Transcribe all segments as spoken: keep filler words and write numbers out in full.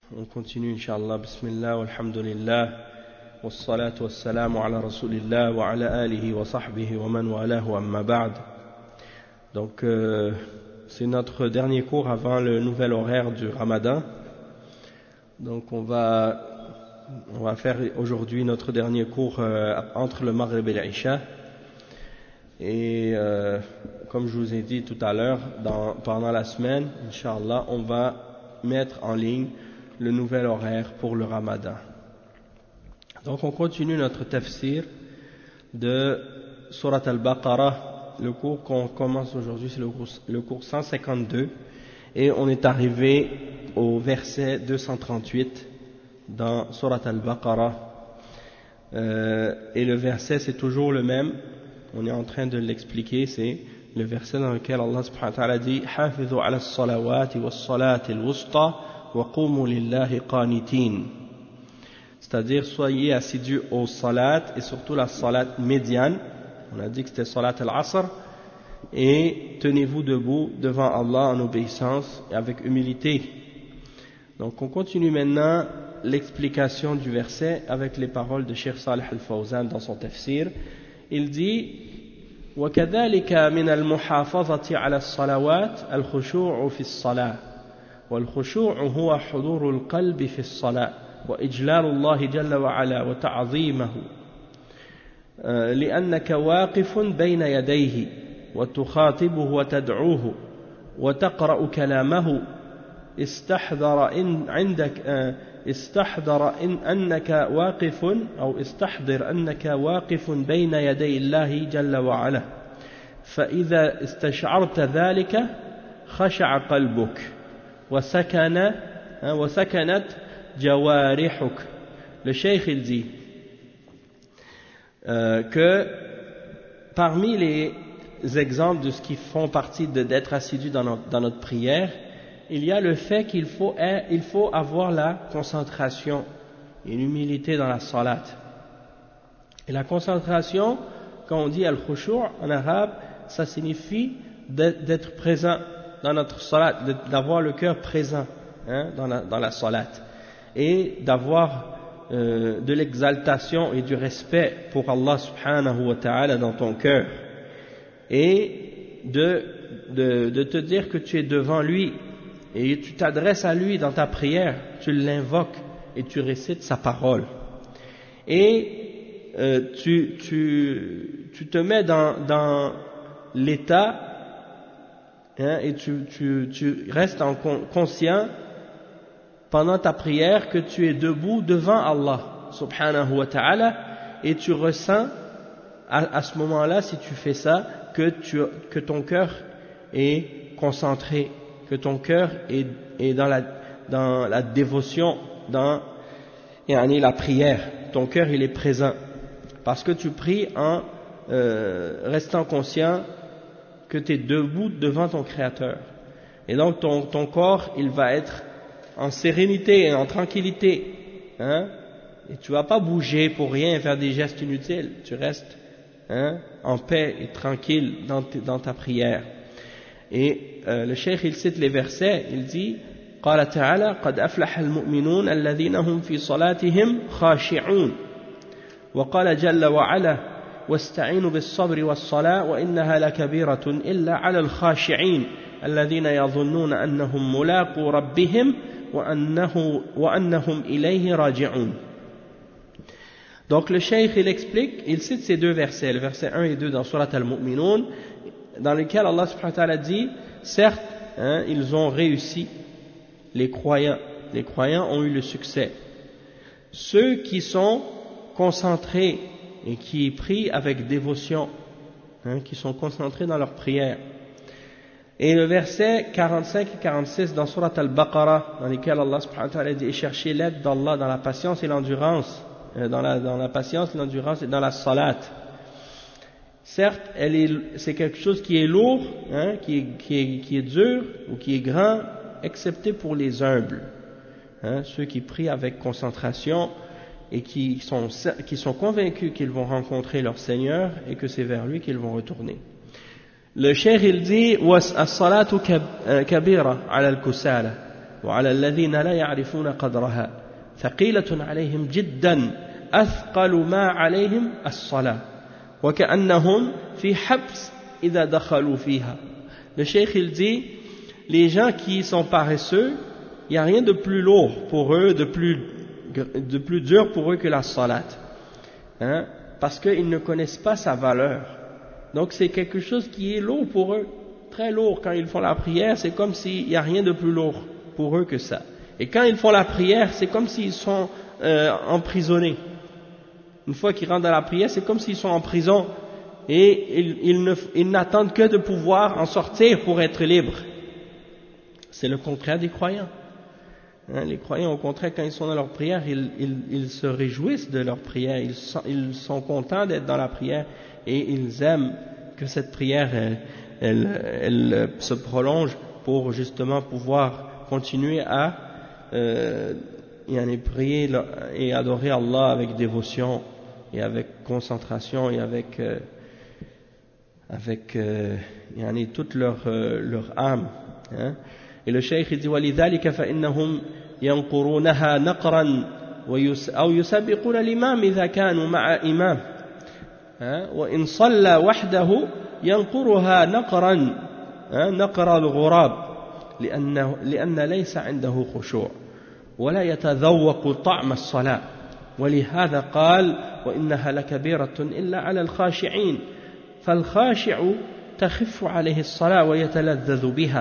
On continue, Inch'Allah, Bismillah, walhamdulillah, wassalatu wassalamu ala rasulillah, wa ala alihi wa sahbihi wa man walahu amma ba'd. Donc, euh, c'est notre dernier cours avant le nouvel horaire du Ramadan. Donc, on va, on va faire aujourd'hui notre dernier cours euh, entre le Maghrib et l'Isha. Et euh, comme je vous ai dit tout à l'heure, dans, pendant la semaine, Inch'Allah, on va mettre en ligne le nouvel horaire pour le Ramadan. Donc on continue notre tafsir de Surat Al-Baqarah. Le cours qu'on commence aujourd'hui, c'est le cours, le cours cent cinquante-deux, et on est arrivé au verset deux cent trente-huit dans Surat Al-Baqarah. Euh, et le verset, c'est toujours le même. On est en train de l'expliquer. C'est le verset dans lequel Allah subhanahu wa ta'ala dit « Hafidhu ala as-salawati was-salati al-wusta wa qumu lillahi qanitin » c'est-à-dire soyez assidus aux salat et surtout la salat médiane. On a dit que c'était salat al-asr, et tenez-vous debout devant Allah en obéissance et avec humilité. Donc on continue maintenant l'explication du verset avec les paroles de Cheikh Salih al-Fawzan dans son tafsir. Il dit وكذلك من المحافظة على الصلوات الخشوع في الصلاة والخشوع هو حضور القلب في الصلاة وإجلال الله جل وعلا وتعظيمه لأنك واقف بين يديه وتخاطبه وتدعوه وتقرأ كلامه استحضر إن عندك استحضر إن أنك واقف أو استحضر أنك واقف بين يدي الله جل وعلا فإذا استشعرت ذلك خشع قلبك وسكن وسكنت جوارحك. Le cheikh il dit euh, que parmi les exemples de ce qui font partie de, d'être assidus dans notre, dans notre prière, il y a le fait qu'il faut, il faut avoir la concentration et l'humilité dans la salat. Et la concentration, quand on dit al-khushu' en arabe, ça signifie d'être présent dans notre salat, d'avoir le cœur présent hein, dans, la, dans la salat, et d'avoir euh, de l'exaltation et du respect pour Allah subhanahu wa ta'ala dans ton cœur, et de, de, de te dire que tu es devant lui, et tu t'adresses à lui dans ta prière, tu l'invoques et tu récites sa parole. Et euh, tu, tu, tu te mets dans, dans l'état hein, et tu, tu, tu restes en con, conscient pendant ta prière que tu es debout devant Allah subhanahu wa ta'ala, et tu ressens à, à ce moment-là, si tu fais ça, que, tu, que ton cœur est concentré, que ton cœur est, est dans, la, dans la dévotion, dans yani, la prière. Ton cœur il est présent parce que tu pries en euh, restant conscient que tu es debout devant ton Créateur, et donc ton, ton corps il va être en sérénité et en tranquillité hein? Et tu vas pas bouger pour rien, faire des gestes inutiles, tu restes hein, en paix et tranquille dans, dans ta prière. Et euh, le cheikh il cite les versets, il dit قال تعالى قد أفلح المؤمنون الذين هم في صلاتهم خاشعون وقال جل وعلا واستعينوا بالصبر والصلاة وإنها لكبيرة إلا على الخاشعين الذين يظنون أنهم ملاقو ربهم وأنه وأنهم إليه راجعون. Donc le cheikh il explique, il cite ces deux versets, le verset un et deux dans Surat Al-Mu'minun, dans lequel Allah subhanahu wa ta'ala dit certes hein, ils ont réussi, les croyants les croyants ont eu le succès, ceux qui sont concentrés et qui prient avec dévotion hein, qui sont concentrés dans leur prière. Et le verset quarante-cinq et quarante-six dans Surat Al-Baqarah, dans lequel Allah subhanahu wa ta'ala dit et cherchez l'aide d'Allah dans la patience et l'endurance, dans la, dans la patience, l'endurance et dans la salat. Certes, elle est, c'est quelque chose qui est lourd, hein, qui, est, qui, est, qui est dur ou qui est grand, excepté pour les humbles, hein, ceux qui prient avec concentration et qui sont, qui sont convaincus qu'ils vont rencontrer leur Seigneur et que c'est vers lui qu'ils vont retourner. Le cheikh il dit as-salatu kabira ala al-kusala وعلى الذين لا يعرفون قدرها ثقيلة عليهم جدا أثقل ما عليهم الصلاة وكأنهم في حبس إذا دخلوا فيها. Le cheikh il dit, les gens qui sont paresseux, il n'y a rien de plus lourd pour eux, de plus, de plus dur pour eux que la salat, hein, parce qu'ils ne connaissent pas sa valeur. Donc c'est quelque chose qui est lourd pour eux, très lourd. Quand ils font la prière, c'est comme s'il n'y a rien de plus lourd pour eux que ça. Et quand ils font la prière, c'est comme s'ils sont euh, emprisonnés. Une fois qu'ils rentrent dans la prière, c'est comme s'ils sont en prison et ils, ils, ne, ils n'attendent que de pouvoir en sortir pour être libres. C'est le contraire des croyants. Hein, les croyants, au contraire, quand ils sont dans leur prière, ils, ils, ils se réjouissent de leur prière, ils sont, ils sont contents d'être dans la prière et ils aiment que cette prière elle, elle, elle se prolonge pour justement pouvoir continuer à euh, prier et adorer Allah avec dévotion et avec concentration et avec euh, avec euh, toute leur, euh, leur âme, hein. Et le cheikh dit وَلِذَلِكَ فَإِنَّهُمْ يَنْقُرُونَهَا نَقْرًا أو يسبقون الإمام إذا كانوا مع إمام وإن صلى وحده ينقرها نقرا نقر الغراب لأنه لأن ليس عنده خشوع ولا يتذوق طعم الصلاة ولهذا قال وإنها لكبيرة إلا على الخاشعين فالخاشع تخف عليه الصلاة ويتلذذ بها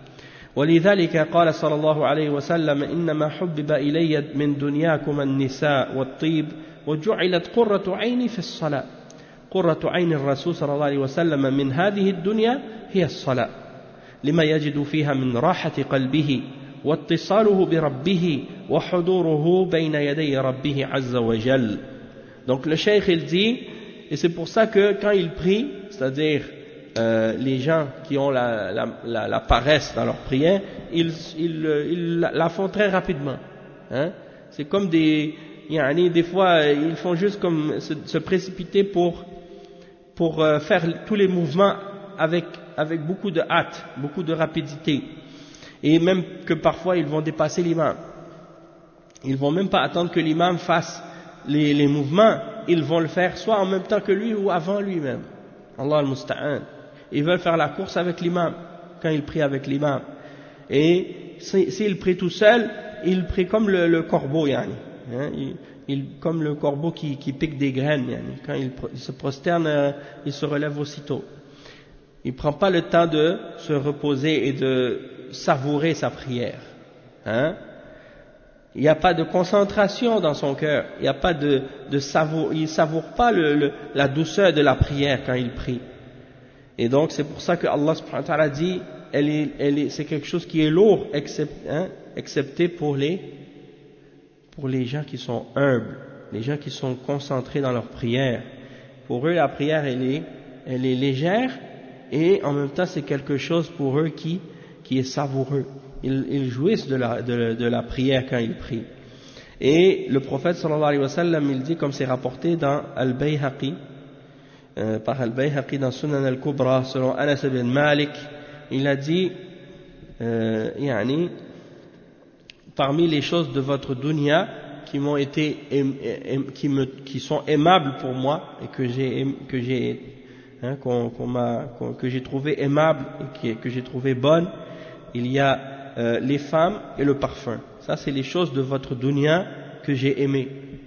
ولذلك قال صلى الله عليه وسلم إنما حبب إلي من دنياكم النساء والطيب وجعلت قرة عيني في الصلاة قرة عين الرسول صلى الله عليه وسلم من هذه الدنيا هي الصلاة لما يجد فيها من راحة قلبه واتصاله بربه وحضوره بين يدي ربه عز وجل. Donc le cheikh il dit, et c'est pour ça que quand il prie, c'est-à-dire Euh, les gens qui ont la, la, la, la paresse dans leur prière, ils, ils, ils la font très rapidement, hein? C'est comme des, yani, des fois ils font juste comme se, se précipiter pour, pour euh, faire tous les mouvements avec, avec beaucoup de hâte, beaucoup de rapidité, et même que parfois ils vont dépasser l'imam. Ils vont même pas attendre que l'imam fasse les, les mouvements, ils vont le faire soit en même temps que lui ou avant lui-même. Allah al-Musta'an. Ils veulent faire la course avec l'imam, quand ils prient avec l'imam. Et s'ils prient tout seul, ils prient comme le, le corbeau, yani. Hein, il, il, comme le corbeau qui, qui pique des graines, yani. Quand il, il se prosterne, euh, il se relève aussitôt. Il ne prend pas le temps de se reposer et de savourer sa prière. Hein. Il n'y a pas de concentration dans son cœur, il n'y a pas de, de savour, il ne savoure pas le, le, la douceur de la prière quand il prie. Et donc c'est pour ça que Allah subhanahu wa ta'ala dit, elle est, elle est, c'est quelque chose qui est lourd, excepté, hein, excepté pour les, pour les gens qui sont humbles, les gens qui sont concentrés dans leur prière. Pour eux la prière elle est, elle est légère et en même temps c'est quelque chose pour eux qui, qui est savoureux. Ils, ils jouissent de la, de, de la prière quand ils prient. Et le prophète sallallahu alayhi wa sallam il dit, comme c'est rapporté dans Al-Bayhaqi, Euh, par Al-Bayhaqi dans Sunan Al-Kubra, selon Anas ibn Malik, il a dit euh, yani, parmi les choses de votre dunya qui m'ont été qui, me, qui sont aimables pour moi et que j'ai que j'ai hein, qu'on, qu'on m'a, qu'on, que j'ai trouvé aimables et que j'ai trouvé bonnes, il y a euh, les femmes et le parfum. Ça c'est les choses de votre dunya que j'ai aimées.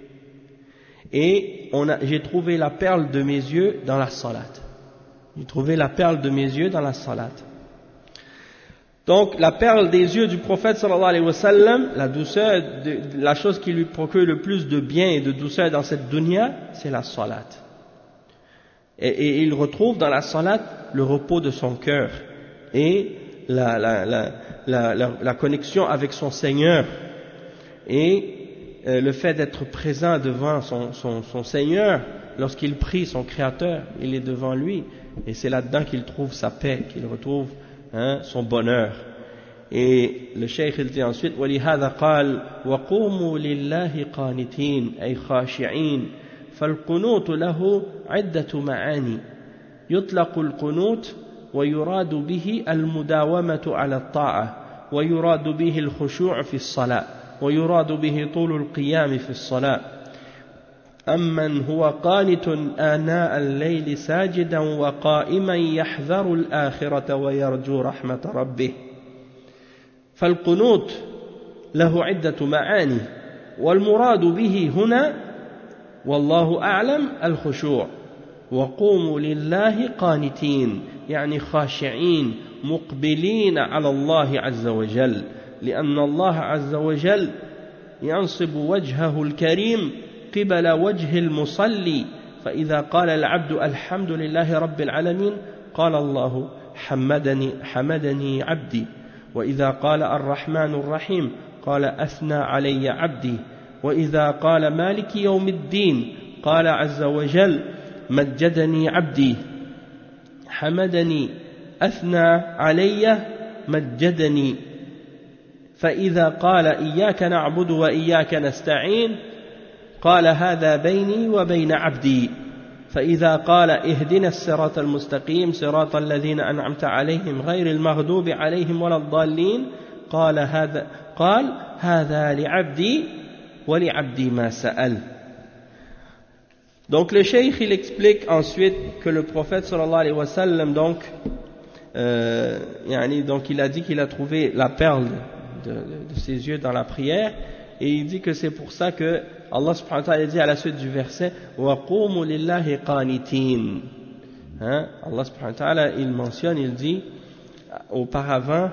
Et on a, j'ai trouvé la perle de mes yeux dans la salat. J'ai trouvé la perle de mes yeux dans la salat. Donc la perle des yeux du prophète sallallahu alayhi wa sallam, la douceur, de, la chose qui lui procure le plus de bien et de douceur dans cette dunya, c'est la salat. Et, et il retrouve dans la salat le repos de son cœur et la, la, la, la, la, la connexion avec son Seigneur et Euh, le fait d'être présent devant son, son, son Seigneur, lorsqu'il prie son Créateur, il est devant lui, et c'est là-dedans qu'il trouve sa paix, qu'il retrouve hein, son bonheur. Et le cheikh il dit ensuite, وَلِهَذَا قَالْ وَقُومُوا لِلَّهِ قَانِتِينَ أي خاشعين فالقنوت له عدة معاني يطلق القنوت ويراد به المداومة على الطاعة ويراد به الخشوع في الصلاة ويراد به طول القيام في الصلاة أمن هو قانت آناء الليل ساجدا وقائما يحذر الآخرة ويرجو رحمة ربه. فالقنوت له عدة معاني، والمراد به هنا والله أعلم الخشوع. وقوموا لله قانتين يعني خاشعين مقبلين على الله عز وجل، لأن الله عز وجل ينصب وجهه الكريم قبل وجه المصلي، فإذا قال العبد الحمد لله رب العالمين قال الله حمدني, حمدني عبدي، وإذا قال الرحمن الرحيم قال أثنى علي عبدي، وإذا قال مالك يوم الدين قال عز وجل مجدني عبدي حمدني أثنى علي مجدني. فإذا قال إياك نعبد وإياك نستعين قال هذا بيني وبين عبدي. فإذا قال اهدنا الصراط المستقيم صراط الذين أنعمت عليهم غير المغضوب عليهم ولا الضالين قال هذا قال هذا لعبدي ولعبدي ما سأل. Donc le cheikh il explique ensuite que le prophète sallallahu alayhi wa sallam donc, euh, yani, donc il a dit qu'il a trouvé la perle de, de, de ses yeux dans la prière, et il dit que c'est pour ça que Allah subhanahu wa ta'ala dit à la suite du verset wa qumu lillahi qanitin, hein, Allah subhanahu wa ta'ala il mentionne, il dit auparavant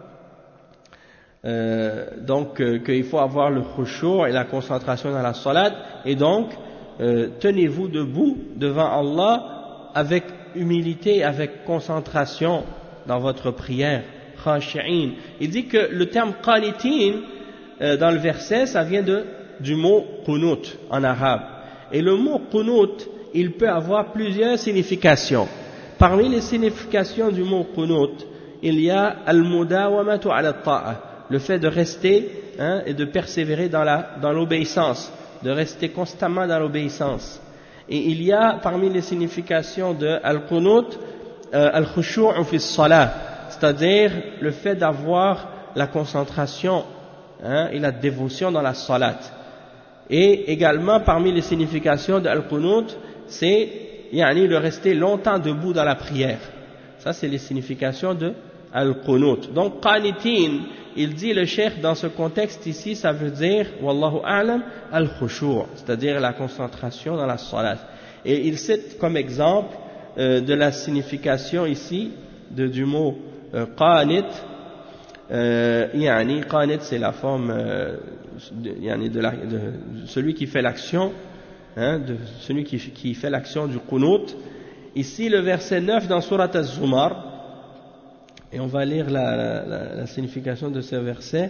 euh, donc euh, qu'il faut avoir le khushu' et la concentration dans la salat, et donc Euh, tenez-vous debout devant Allah avec humilité, avec concentration dans votre prière. Khashi'in. Il dit que le terme qanitin euh, dans le verset, ça vient de, du mot qunut en arabe. Et le mot qunut, il peut avoir plusieurs significations. Parmi les significations du mot qunut, il y a al-mudawamatu ala ta'a, le fait de rester, hein, et de persévérer dans la, dans l'obéissance, de rester constamment dans l'obéissance. Et il y a parmi les significations de al-qunut euh, al-khushu'u fi s-salah, c'est-à-dire le fait d'avoir la concentration, hein, et la dévotion dans la salat. Et également parmi les significations de al-qunut, c'est yani, le rester longtemps debout dans la prière. Ça c'est les significations de al-qunut. Donc qanitin, il dit le cheikh dans ce contexte ici, ça veut dire wallahu a'lam al-khushu', c'est-à-dire la concentration dans la salat. Et il cite comme exemple euh, de la signification ici de, du mot euh, qanit, euh, yani qanit c'est la forme euh, de, yani de, la, de celui qui fait l'action, hein, de celui qui, qui fait l'action du qunut. Ici le verset neuf dans Surat Az-Zumar, et on va lire la, la, la signification de ce verset.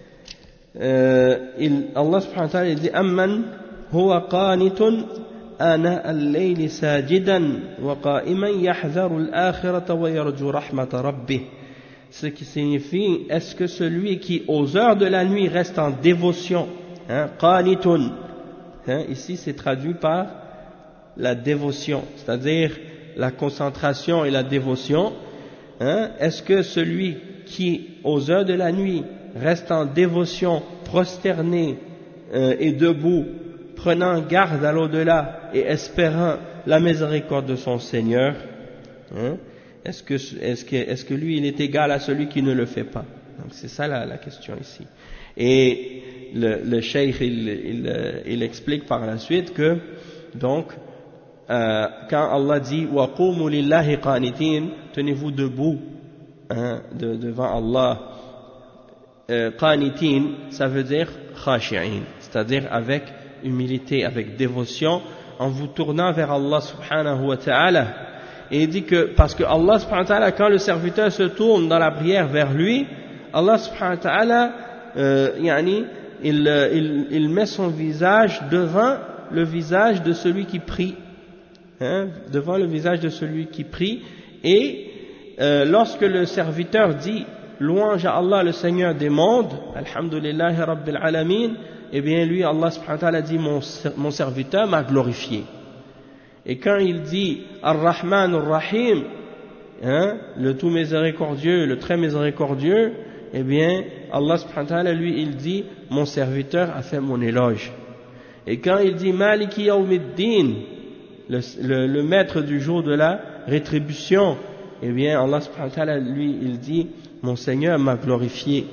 Euh, il, Allah subhanahu wa ta'ala dit Amman huwa qanitun ana al-layli sajidan wa qa'iman yahdharu al-akhirata wa yarju rahmata rabbih. Ce qui signifie, est-ce que celui qui aux heures de la nuit reste en dévotion, hein, qanitun, hein, ici c'est traduit par la dévotion, c'est-à-dire la concentration et la dévotion. Hein, est-ce que celui qui, aux heures de la nuit, reste en dévotion, prosterné euh, et debout, prenant garde à l'au-delà et espérant la miséricorde de son Seigneur, hein, est-ce que, est-ce que, est-ce que lui, il est égal à celui qui ne le fait pas? Donc c'est ça la, la question ici. Et le, le cheikh, il, il, il explique par la suite que, donc, Euh, quand Allah dit wa qumu lillahi qanitin, tenez-vous debout, hein, de, devant Allah, euh, qanitin, ça veut dire khashi'in, c'est-à-dire avec humilité, avec dévotion, en vous tournant vers Allah subhanahu wa ta'ala. Et il dit que parce que Allah subhanahu wa ta'ala, quand le serviteur se tourne dans la prière vers lui, Allah subhanahu wa ta'ala euh, yani, il, il, il met son visage devant le visage de celui qui prie. Hein, devant le visage de celui qui prie, et euh, lorsque le serviteur dit louange à Allah le Seigneur des mondes, alhamdulillahi rabbil alamin, eh bien lui Allah subhanahu wa ta'ala dit mon, mon serviteur m'a glorifié. Et quand il dit ar-Rahman ar-Rahim, hein, le tout miséricordieux, le très miséricordieux, eh bien, Allah subhanahu wa ta'ala, lui, il dit, mon serviteur a fait mon éloge. Et quand il dit, Maliki yawmiddin, le, le, le maître du jour de la rétribution, eh bien, Allah subhanahu wa ta'ala, lui, il dit, mon Seigneur m'a glorifié.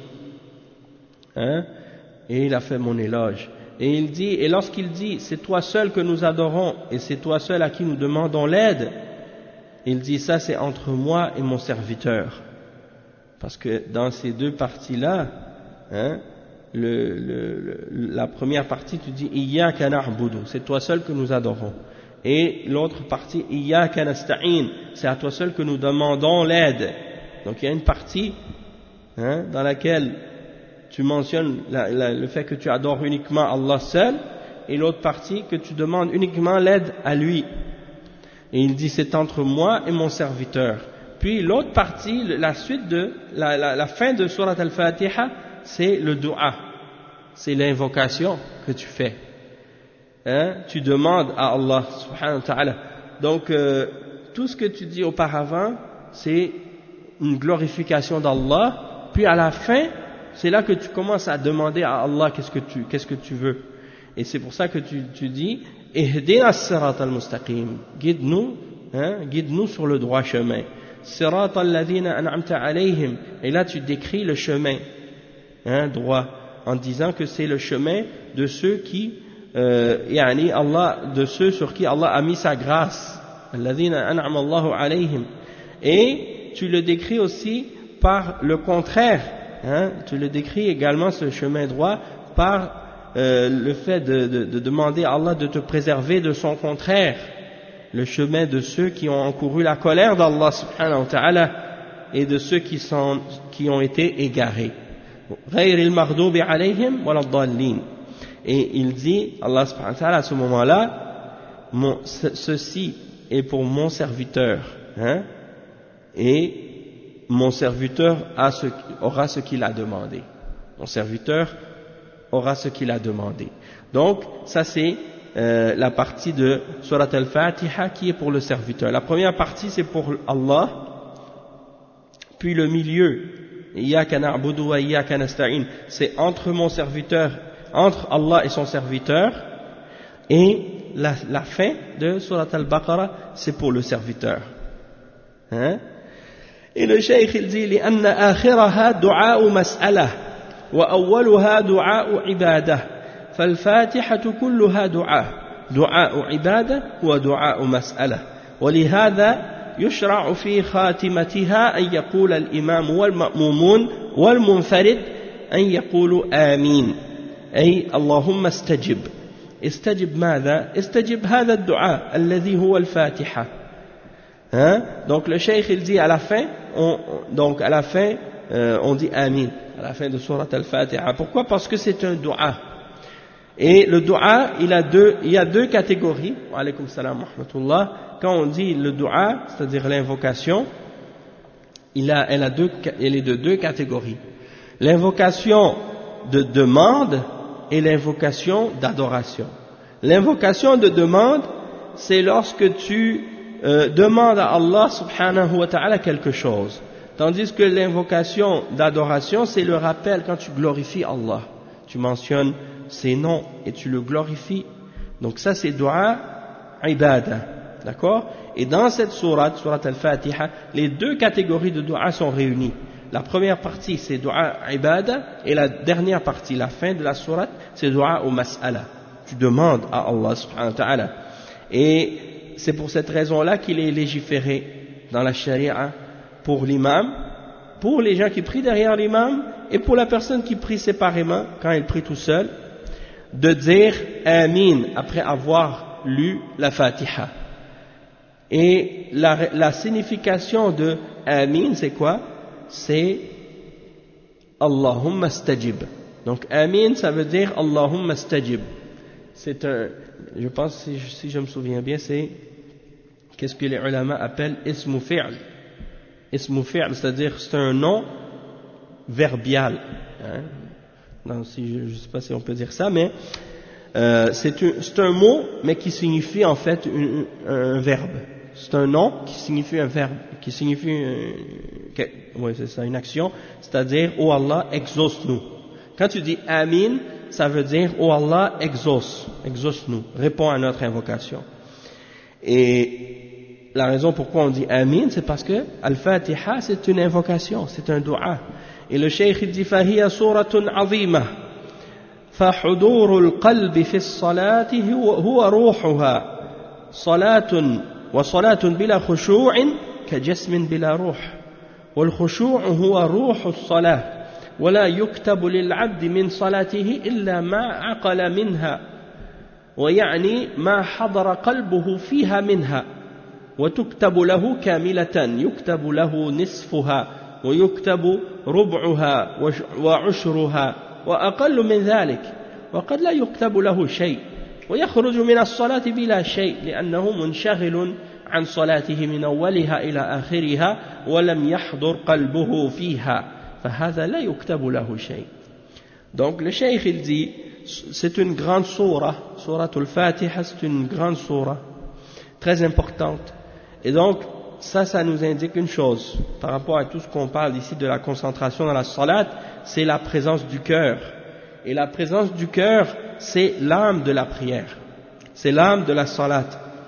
Hein? Et il a fait mon éloge. Et il dit, et lorsqu'il dit, c'est toi seul que nous adorons, et c'est toi seul à qui nous demandons l'aide, il dit, ça c'est entre moi et mon serviteur. Parce que dans ces deux parties-là, hein, le, le, le, la première partie, tu dis, Iyyaka na'budu, c'est toi seul que nous adorons. Et l'autre partie, Iyyaka nasta'in, c'est à toi seul que nous demandons l'aide. Donc il y a une partie, hein, dans laquelle tu mentionnes la, la, le fait que tu adores uniquement Allah seul, et l'autre partie que tu demandes uniquement l'aide à lui. Et il dit, c'est entre moi et mon serviteur. Puis l'autre partie, la suite de, la, la, la fin de Surat Al-Fatiha, c'est le dua, c'est l'invocation que tu fais. Hein? Tu demandes à Allah subhanahu wa ta'ala. Donc euh, tout ce que tu dis auparavant, c'est une glorification d'Allah, puis à la fin, c'est là que tu commences à demander à Allah qu'est-ce que tu, qu'est-ce que tu veux. Et c'est pour ça que tu, tu dis, Ihdina as-sirat al-mustaqim, guide-nous, hein, guide-nous sur le droit chemin. Sirat alladhina an'amta alayhim. Et là tu décris le chemin, hein, droit, en disant que c'est le chemin de ceux qui, euh, yani Allah, de ceux sur qui Allah a mis sa grâce. Alladhina an'ama Allahu alayhim. Et tu le décris aussi par le contraire, hein, tu le décris également ce chemin droit par euh, le fait de, de, de demander à Allah de te préserver de son contraire, le chemin de ceux qui ont encouru la colère d'Allah subhanahu wa ta'ala et de ceux qui, sont, qui ont été égarés. Ghayril maghdubi alayhim waladdallin. Et il dit, Allah subhanahu wa ta'ala à ce moment-là, mon, ce, ceci est pour mon serviteur, hein, et mon serviteur a ce, aura ce qu'il a demandé. Mon serviteur aura ce qu'il a demandé. Donc, ça c'est euh, la partie de Surat Al-Fatiha qui est pour le serviteur. La première partie c'est pour Allah, puis le milieu, Iyyaka na'budu wa iyyaka nasta'in, c'est entre mon serviteur, entre Allah et son serviteur, et la, la fin de Surat Al-Baqarah c'est pour le serviteur. Hein? Et le cheikh il dit لأن آخرها دعاء مسألة وأولها دعاء عبادة فالفاتحة كلها دعاء دعاء عبادة ودعاء مسألة ولهذا يشرع في خاتمتها أن يقول الإمام والمأمومون والمنفرد أن يقولوا آمين أي اللهم استجب استجب ماذا؟ استجب هذا الدعاء الذي هو الفاتحة. Hein? Donc le cheikh il dit à la fin, on, donc à la fin euh, on dit Amin à la fin de Surat Al-Fatiha. Pourquoi? Parce que c'est un dua. Et le dua, il a deux, il y a deux catégories. Wa alaykum salam wa rahmatullah. Quand on dit le dua, c'est-à-dire l'invocation, il a, elle a deux, elle est de deux catégories. L'invocation de demande et l'invocation d'adoration. L'invocation de demande, c'est lorsque tu Euh, demande à Allah subhanahu wa ta'ala quelque chose, tandis que l'invocation d'adoration c'est le rappel quand tu glorifies Allah, tu mentionnes ses noms et tu le glorifies, donc ça c'est dua ibadah, d'accord? Et dans cette sourate, sourate al-Fatiha, les deux catégories de dua sont réunies. La première partie c'est dua ibadah et la dernière partie, la fin de la sourate, c'est dua au mas'ala, tu demandes à Allah subhanahu wa ta'ala. Et c'est pour cette raison-là qu'il est légiféré dans la charia pour l'imam, pour les gens qui prient derrière l'imam et pour la personne qui prie séparément quand il prie tout seul, de dire Amin après avoir lu la Fatiha. Et la, la signification de Amin c'est quoi? C'est Allahumma stajib. Donc Amin ça veut dire Allahumma stajib. C'est un, je pense si, si je me souviens bien, c'est qu'est-ce que les ulama appellent ismu fi'l. Ismu fi'l, c'est-à-dire c'est un nom verbial. Hein? Non, si, je ne sais pas si on peut dire ça, mais euh, c'est, un, c'est un mot, mais qui signifie en fait un, un verbe. C'est un nom qui signifie un verbe, qui signifie, euh, que, ouais, c'est ça, une action, c'est-à-dire, oh Allah, exauce-nous. Quand tu dis Amin, ça veut dire, oh Allah, exauce, exauce-nous, réponds à notre invocation. Et la raison pourquoi on dit Amin, c'est parce que Al-Fatiha, c'est une invocation, c'est un dua. Et le cheikh dit, فَهِيَ سُورَةٌ عَظِيمَةٌ فَحُضُورُ الْقَلْبِ فِي الصَّلَاةِ هُوَ رُوحُهَا صلاة وصلاة بلا خشوع كجسم بلا روح والخشوع هو روح الصلاة ولا يكتب للعبد من صلاته إلا ما عقل منها ويعني ما حضر قلبه فيها منها وتكتب له كاملة يكتب له نصفها ويكتب ربعها وعشرها وأقل من ذلك وقد لا يكتب له شيء ويخرج من الصلاة بلا شيء لأنه منشغل عن صلاته من أولها إلى آخرها ولم يحضر قلبه فيها فهذا لا يكتب له شيء. Donc le cheikh il dit c'est une grande sourate, sourate al-Fatiha, c'est une grande sourate très importante. Et donc ça ça nous indique une chose par rapport à tout ce qu'on parle ici de la concentration dans la salat, c'est la présence du cœur. Et la présence du cœur, c'est l'âme de la prière, c'est l'âme de la salat.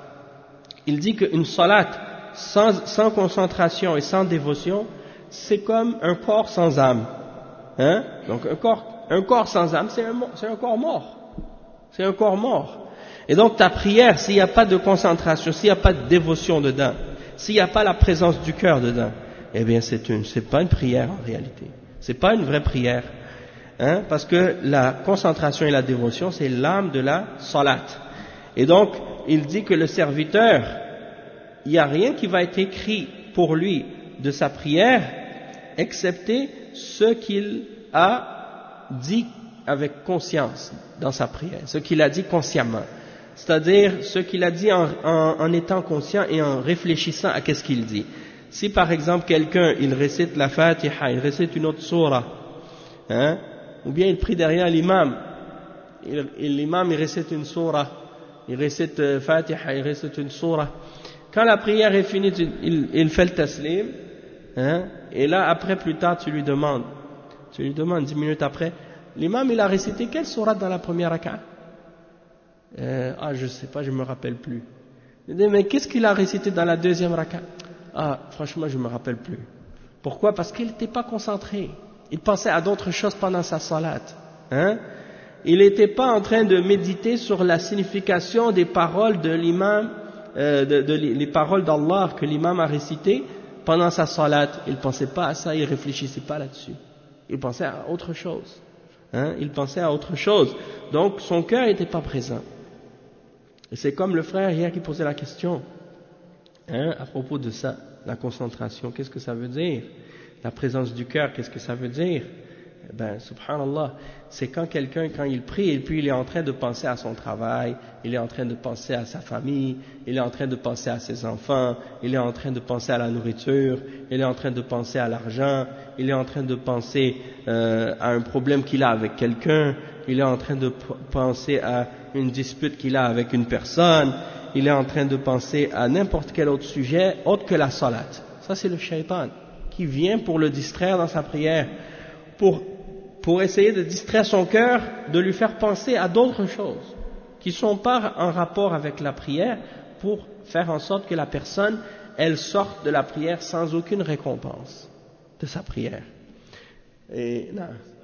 Il dit qu'une salat sans, sans concentration et sans dévotion, c'est comme un corps sans âme. Hein? Donc un corps, un corps sans âme, c'est un, c'est un corps mort. C'est un corps mort. Et donc ta prière, s'il n'y a pas de concentration, s'il n'y a pas de dévotion dedans, s'il n'y a pas la présence du cœur dedans, eh bien c'est une, c'est pas une prière en réalité. C'est pas une vraie prière. Hein, parce que la concentration et la dévotion, c'est l'âme de la salat. Et donc, il dit que le serviteur, il n'y a rien qui va être écrit pour lui de sa prière, excepté ce qu'il a dit avec conscience dans sa prière, ce qu'il a dit consciemment. C'est-à-dire, ce qu'il a dit en, en, en étant conscient et en réfléchissant à qu'est-ce qu'il dit. Si par exemple quelqu'un, il récite la Fatiha, il récite une autre sourate, hein, ou bien il prie derrière l'imam, il, l'imam il récite une sourate, il récite euh, Fatiha, il récite une sourate. Quand la prière est finie, il, il fait le taslim, hein, et là après plus tard tu lui demandes, tu lui demandes dix minutes après, l'imam il a récité quelle sourate dans la première raka? euh, Ah je sais pas, je me rappelle plus. Il dit mais qu'est-ce qu'il a récité dans la deuxième raka? Ah franchement je me rappelle plus. Pourquoi? Parce qu'il n'était pas concentré. Il pensait à d'autres choses pendant sa salat. Hein? Il n'était pas en train de méditer sur la signification des paroles de l'imam, euh, de, de, les paroles d'Allah que l'imam a récitées pendant sa salat. Il ne pensait pas à ça, il ne réfléchissait pas là-dessus. Il pensait à autre chose. Hein? Il pensait à autre chose. Donc son cœur n'était pas présent. Et c'est comme le frère hier qui posait la question, hein, à propos de ça, la concentration. Qu'est-ce que ça veut dire? La présence du cœur, qu'est-ce que ça veut dire? Ben, subhanallah, c'est quand quelqu'un, quand il prie, et puis il est en train de penser à son travail, il est en train de penser à sa famille, il est en train de penser à ses enfants, il est en train de penser à la nourriture, il est en train de penser à l'argent, il est en train de penser euh, à un problème qu'il a avec quelqu'un, il est en train de penser à une dispute qu'il a avec une personne, il est en train de penser à n'importe quel autre sujet, autre que la salat. Ça c'est le shaitan qui vient pour le distraire dans sa prière, pour, pour essayer de distraire son cœur, de lui faire penser à d'autres choses qui ne sont pas en rapport avec la prière, pour faire en sorte que la personne, elle sorte de la prière sans aucune récompense de sa prière. Et, non.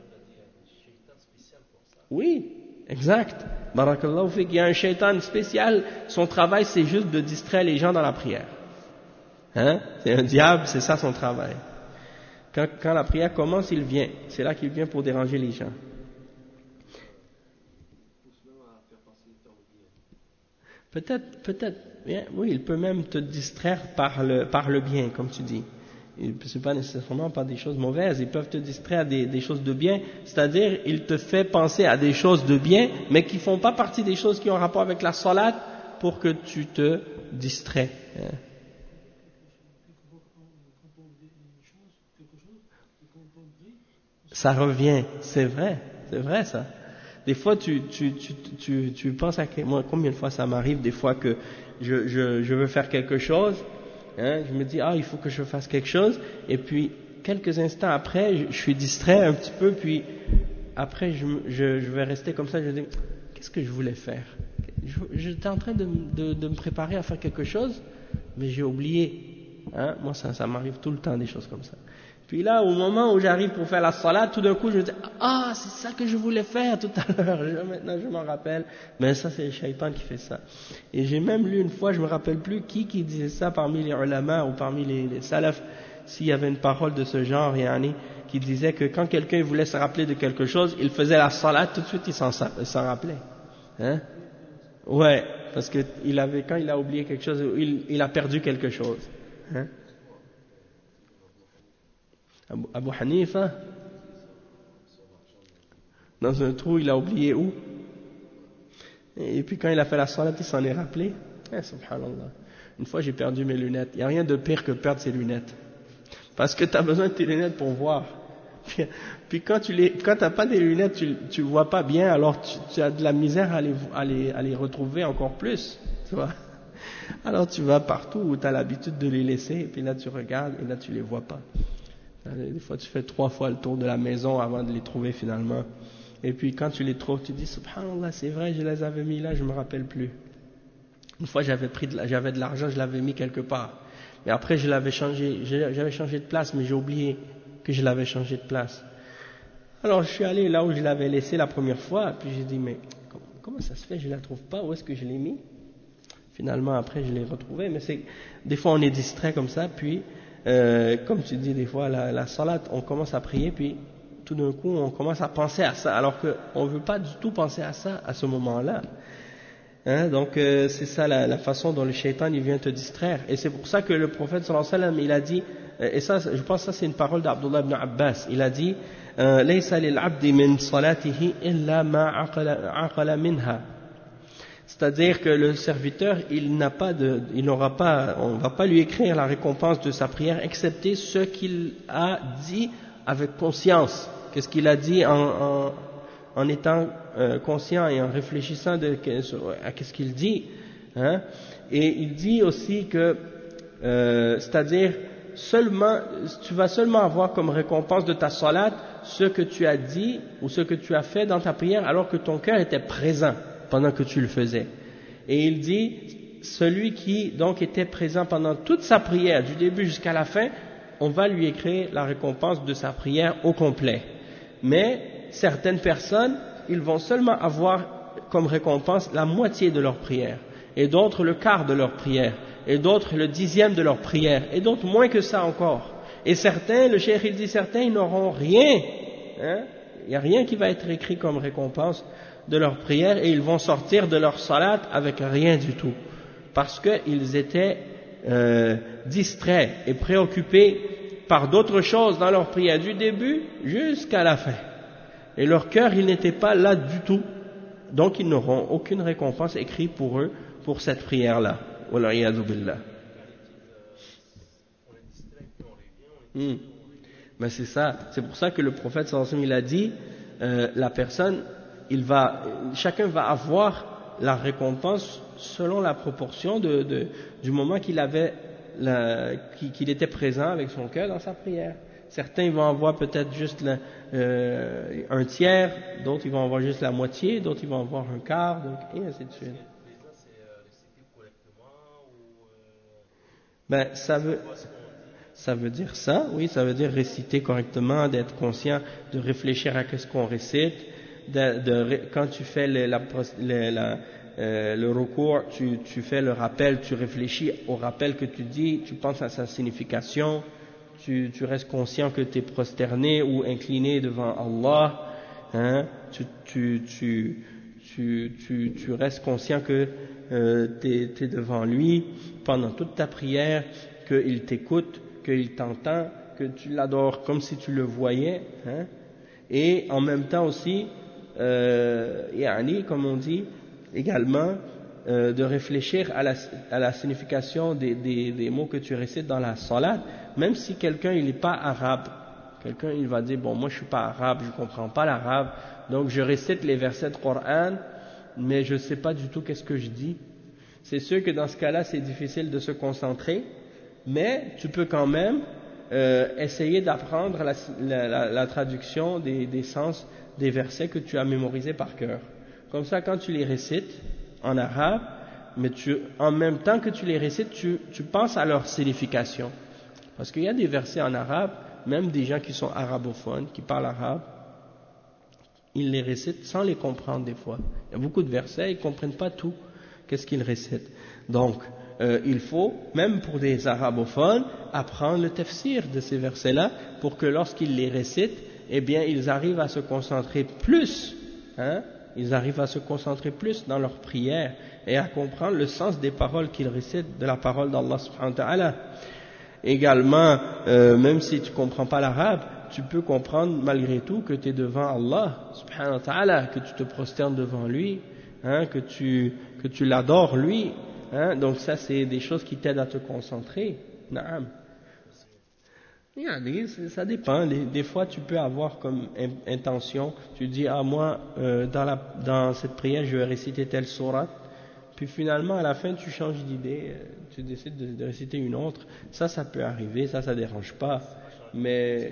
Oui, exact. Barakallahu fik, il y a un shaitan spécial, son travail c'est juste de distraire les gens dans la prière. Hein? C'est un diable, c'est ça son travail. Quand, quand la prière commence, il vient. C'est là qu'il vient pour déranger les gens. Peut-être, peut-être, oui, il peut même te distraire par le, par le bien, comme tu dis. Ce n'est pas nécessairement par des choses mauvaises, ils peuvent te distraire des, des choses de bien, c'est-à-dire, il te fait penser à des choses de bien, mais qui ne font pas partie des choses qui ont rapport avec la salat, pour que tu te distrais. Ça revient, c'est vrai, c'est vrai ça. Des fois, tu, tu, tu, tu, tu penses à moi, combien de fois ça m'arrive, des fois que je, je, je veux faire quelque chose, hein, je me dis, ah, il faut que je fasse quelque chose, et puis, quelques instants après, je, je suis distrait un petit peu, puis après, je, je, je vais rester comme ça, je me dis, qu'est-ce que je voulais faire? J'étais en train de, de, de me préparer à faire quelque chose, mais j'ai oublié. Hein? Moi, ça, ça m'arrive tout le temps, des choses comme ça. Puis là, au moment où j'arrive pour faire la salat, tout d'un coup, je me dis, ah, c'est ça que je voulais faire tout à l'heure. Maintenant, je m'en rappelle. Mais ça, c'est le shaitan qui fait ça. Et j'ai même lu une fois, je me rappelle plus qui qui disait ça parmi les ulama ou parmi les, les salafs, s'il y avait une parole de ce genre, yani, qui disait que quand quelqu'un voulait se rappeler de quelque chose, il faisait la salat, tout de suite, il s'en, s'en rappelait. Hein? Ouais, parce que il avait, quand il a oublié quelque chose, il, il a perdu quelque chose. Hein? Abu, Abu Hanifa, dans un trou, il a oublié où? Et puis quand il a fait la salat, il s'en est rappelé. Eh, subhanallah. Une fois, j'ai perdu mes lunettes. Il n'y a rien de pire que perdre ses lunettes. Parce que tu as besoin de tes lunettes pour voir. Puis, puis quand tu les, quand t'as pas des lunettes, tu, tu vois pas bien, alors tu, tu as de la misère à les, à les, à les retrouver encore plus, tu vois. Alors tu vas partout où tu as l'habitude de les laisser, et puis là tu regardes, et là tu les vois pas. Des fois tu fais trois fois le tour de la maison avant de les trouver finalement. Et puis quand tu les trouves, tu dis, subhanallah, c'est vrai, je les avais mis là, je me rappelle plus. Une fois j'avais pris de, j'avais de l'argent, je l'avais mis quelque part. Mais après je l'avais changé, j'avais changé de place, mais j'ai oublié que je l'avais changé de place. Alors je suis allé là où je l'avais laissé la première fois, puis j'ai dit, mais comment ça se fait, je ne la trouve pas, où est-ce que je l'ai mis? Finalement après je l'ai retrouvé, mais c'est, des fois on est distrait comme ça, puis euh, comme tu dis des fois, la, la salat, on commence à prier, puis tout d'un coup on commence à penser à ça, alors qu'on ne veut pas du tout penser à ça à ce moment-là. Hein, donc euh, c'est ça la, la façon dont le shaitan il vient te distraire, et c'est pour ça que le prophète sallallahu alayhi wa sallam il a dit, et ça je pense que ça c'est une parole d'Abdullah ibn Abbas, il a dit laysa lil abdi min salatihi illa ma aqala minha, c'est-à-dire que le serviteur il n'a pas de, il n'aura pas, on va pas lui écrire la récompense de sa prière excepté ce qu'il a dit avec conscience, qu'est-ce qu'il a dit en, en en étant euh, conscient et en réfléchissant de, à ce qu'il dit, hein, et il dit aussi que, euh, c'est-à-dire seulement, tu vas seulement avoir comme récompense de ta salat ce que tu as dit ou ce que tu as fait dans ta prière alors que ton cœur était présent pendant que tu le faisais. Et il dit, celui qui donc était présent pendant toute sa prière, du début jusqu'à la fin, on va lui écrire la récompense de sa prière au complet. Mais certaines personnes, ils vont seulement avoir comme récompense la moitié de leur prière, et d'autres le quart de leur prière, et d'autres le dixième de leur prière, et d'autres moins que ça encore. Et certains, le cheikh il dit certains, ils n'auront rien, hein, il n'y a rien qui va être écrit comme récompense de leur prière, et ils vont sortir de leur salat avec rien du tout, parce qu'ils étaient euh, distraits et préoccupés par d'autres choses dans leur prière, du début jusqu'à la fin. Et leur cœur, il n'était pas là du tout. Donc, ils n'auront aucune récompense écrite pour eux, pour cette prière-là. Wal'iyadu billah. Hmm. Mais c'est ça. C'est pour ça que le prophète sallallahu alayhi wa sallam, il a dit, euh, la personne, il va, chacun va avoir la récompense selon la proportion de, de, du moment qu'il avait, la, qu'il était présent avec son cœur dans sa prière. Certains vont avoir peut-être juste la, euh, un tiers, d'autres ils vont avoir juste la moitié, d'autres ils vont avoir un quart, donc, et ainsi de suite. Ben, ça veut, ça veut dire ça, oui, ça veut dire réciter correctement, d'être conscient, de réfléchir à ce qu'on récite, de, de, quand tu fais le, la, le, la, euh, le recours, tu, tu fais le rappel, tu réfléchis au rappel que tu dis, tu penses à sa signification. Tu, tu restes conscient que tu es prosterné ou incliné devant Allah, hein, tu, tu, tu, tu, tu, tu restes conscient que euh, tu es devant lui pendant toute ta prière, qu'il t'écoute, qu'il t'entend, que tu l'adores comme si tu le voyais, hein, et en même temps aussi, euh, yani, comme on dit, également, euh, de réfléchir à la, à la signification des, des, des mots que tu récites dans la salat, même si quelqu'un il n'est pas arabe, Quelqu'un, il va dire, bon, moi je suis pas arabe, je comprends pas l'arabe, donc je récite les versets de Coran, mais je sais pas du tout qu'est-ce que je dis. C'est sûr que dans ce cas-là, c'est difficile de se concentrer, mais tu peux quand même euh, essayer d'apprendre la, la, la, la traduction des, des sens des versets que tu as mémorisés par cœur. Comme ça, quand tu les récites en arabe, mais tu, en même temps que tu les récites, tu, tu penses à leur signification. Parce qu'il y a des versets en arabe, même des gens qui sont arabophones, qui parlent arabe, ils les récitent sans les comprendre des fois. Il y a beaucoup de versets, ils ne comprennent pas tout. Qu'est-ce qu'ils récitent? Donc, euh, il faut, même pour des arabophones, apprendre le tafsir de ces versets-là pour que lorsqu'ils les récitent, eh bien, ils arrivent à se concentrer plus, hein, ils arrivent à se concentrer plus dans leur prière et à comprendre le sens des paroles qu'ils récitent de la parole d'Allah subhanahu wa ta'ala. Également, euh, même si tu ne comprends pas l'arabe, tu peux comprendre malgré tout que tu es devant Allah subhanahu wa ta'ala, que tu te prosternes devant lui, hein, que tu, que tu l'adores lui, hein, donc ça c'est des choses qui t'aident à te concentrer. Naam. Ça dépend, des, des fois tu peux avoir comme intention, tu dis ah moi euh, dans, la, dans cette prière je vais réciter telle sourate, puis finalement à la fin tu changes d'idée, tu décides de, de réciter une autre, ça ça peut arriver, ça ça dérange pas, mais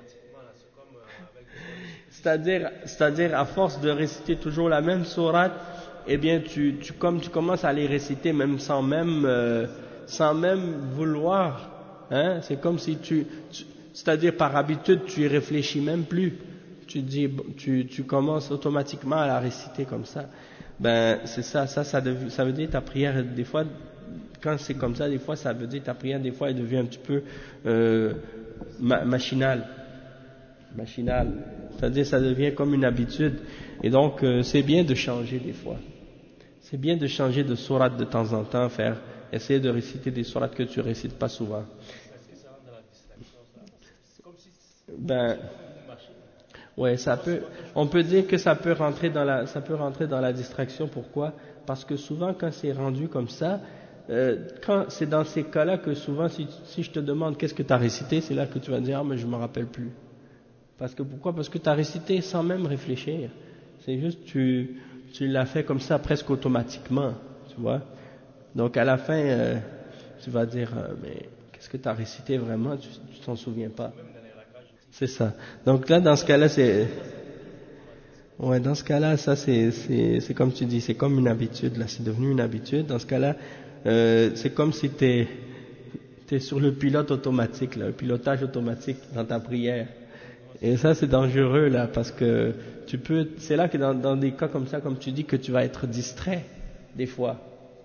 c'est-à-dire, c'est-à-dire à force de réciter toujours la même sourate, eh bien tu, tu, comme tu commences à les réciter même sans même, euh, sans même vouloir. Hein, c'est comme si tu, tu c'est-à-dire par habitude tu y réfléchis même plus, tu dis, tu, tu commences automatiquement à la réciter comme ça. Ben c'est ça, ça, ça, dev, ça veut dire ta prière des fois, quand c'est comme ça, des fois ça veut dire ta prière des fois elle devient un petit peu euh, ma, machinale, machinale. C'est-à-dire ça devient comme une habitude, et donc euh, c'est bien de changer des fois. C'est bien de changer de sourate de temps en temps, faire essayer de réciter des sourates que tu récites pas souvent. Est-ce que ça rentre dans la distraction, ça? C'est comme si ben, ouais, ça peut, on peut dire que ça peut rentrer dans la, ça peut rentrer dans la distraction. Pourquoi? Parce que souvent quand c'est rendu comme ça, euh, quand c'est dans ces cas-là que souvent si, si je te demande qu'est-ce que tu as récité, c'est là que tu vas dire ah mais je me rappelle plus. Parce que pourquoi? Parce que tu as récité sans même réfléchir. C'est juste tu, tu l'as fait comme ça presque automatiquement, tu vois. Donc à la fin, euh, tu vas dire, euh, mais qu'est-ce que tu as récité vraiment? Tu ne t'en souviens pas. C'est ça. Donc là, dans ce cas-là, c'est... Ouais, dans ce cas-là, ça c'est, c'est, c'est comme tu dis, c'est comme une habitude, là, c'est devenu une habitude. Dans ce cas-là, euh, c'est comme si tu es sur le pilote automatique, là, le pilotage automatique dans ta prière. Et ça, c'est dangereux, là, parce que tu peux... C'est là que dans, dans des cas comme ça, comme tu dis, que tu vas être distrait, des fois.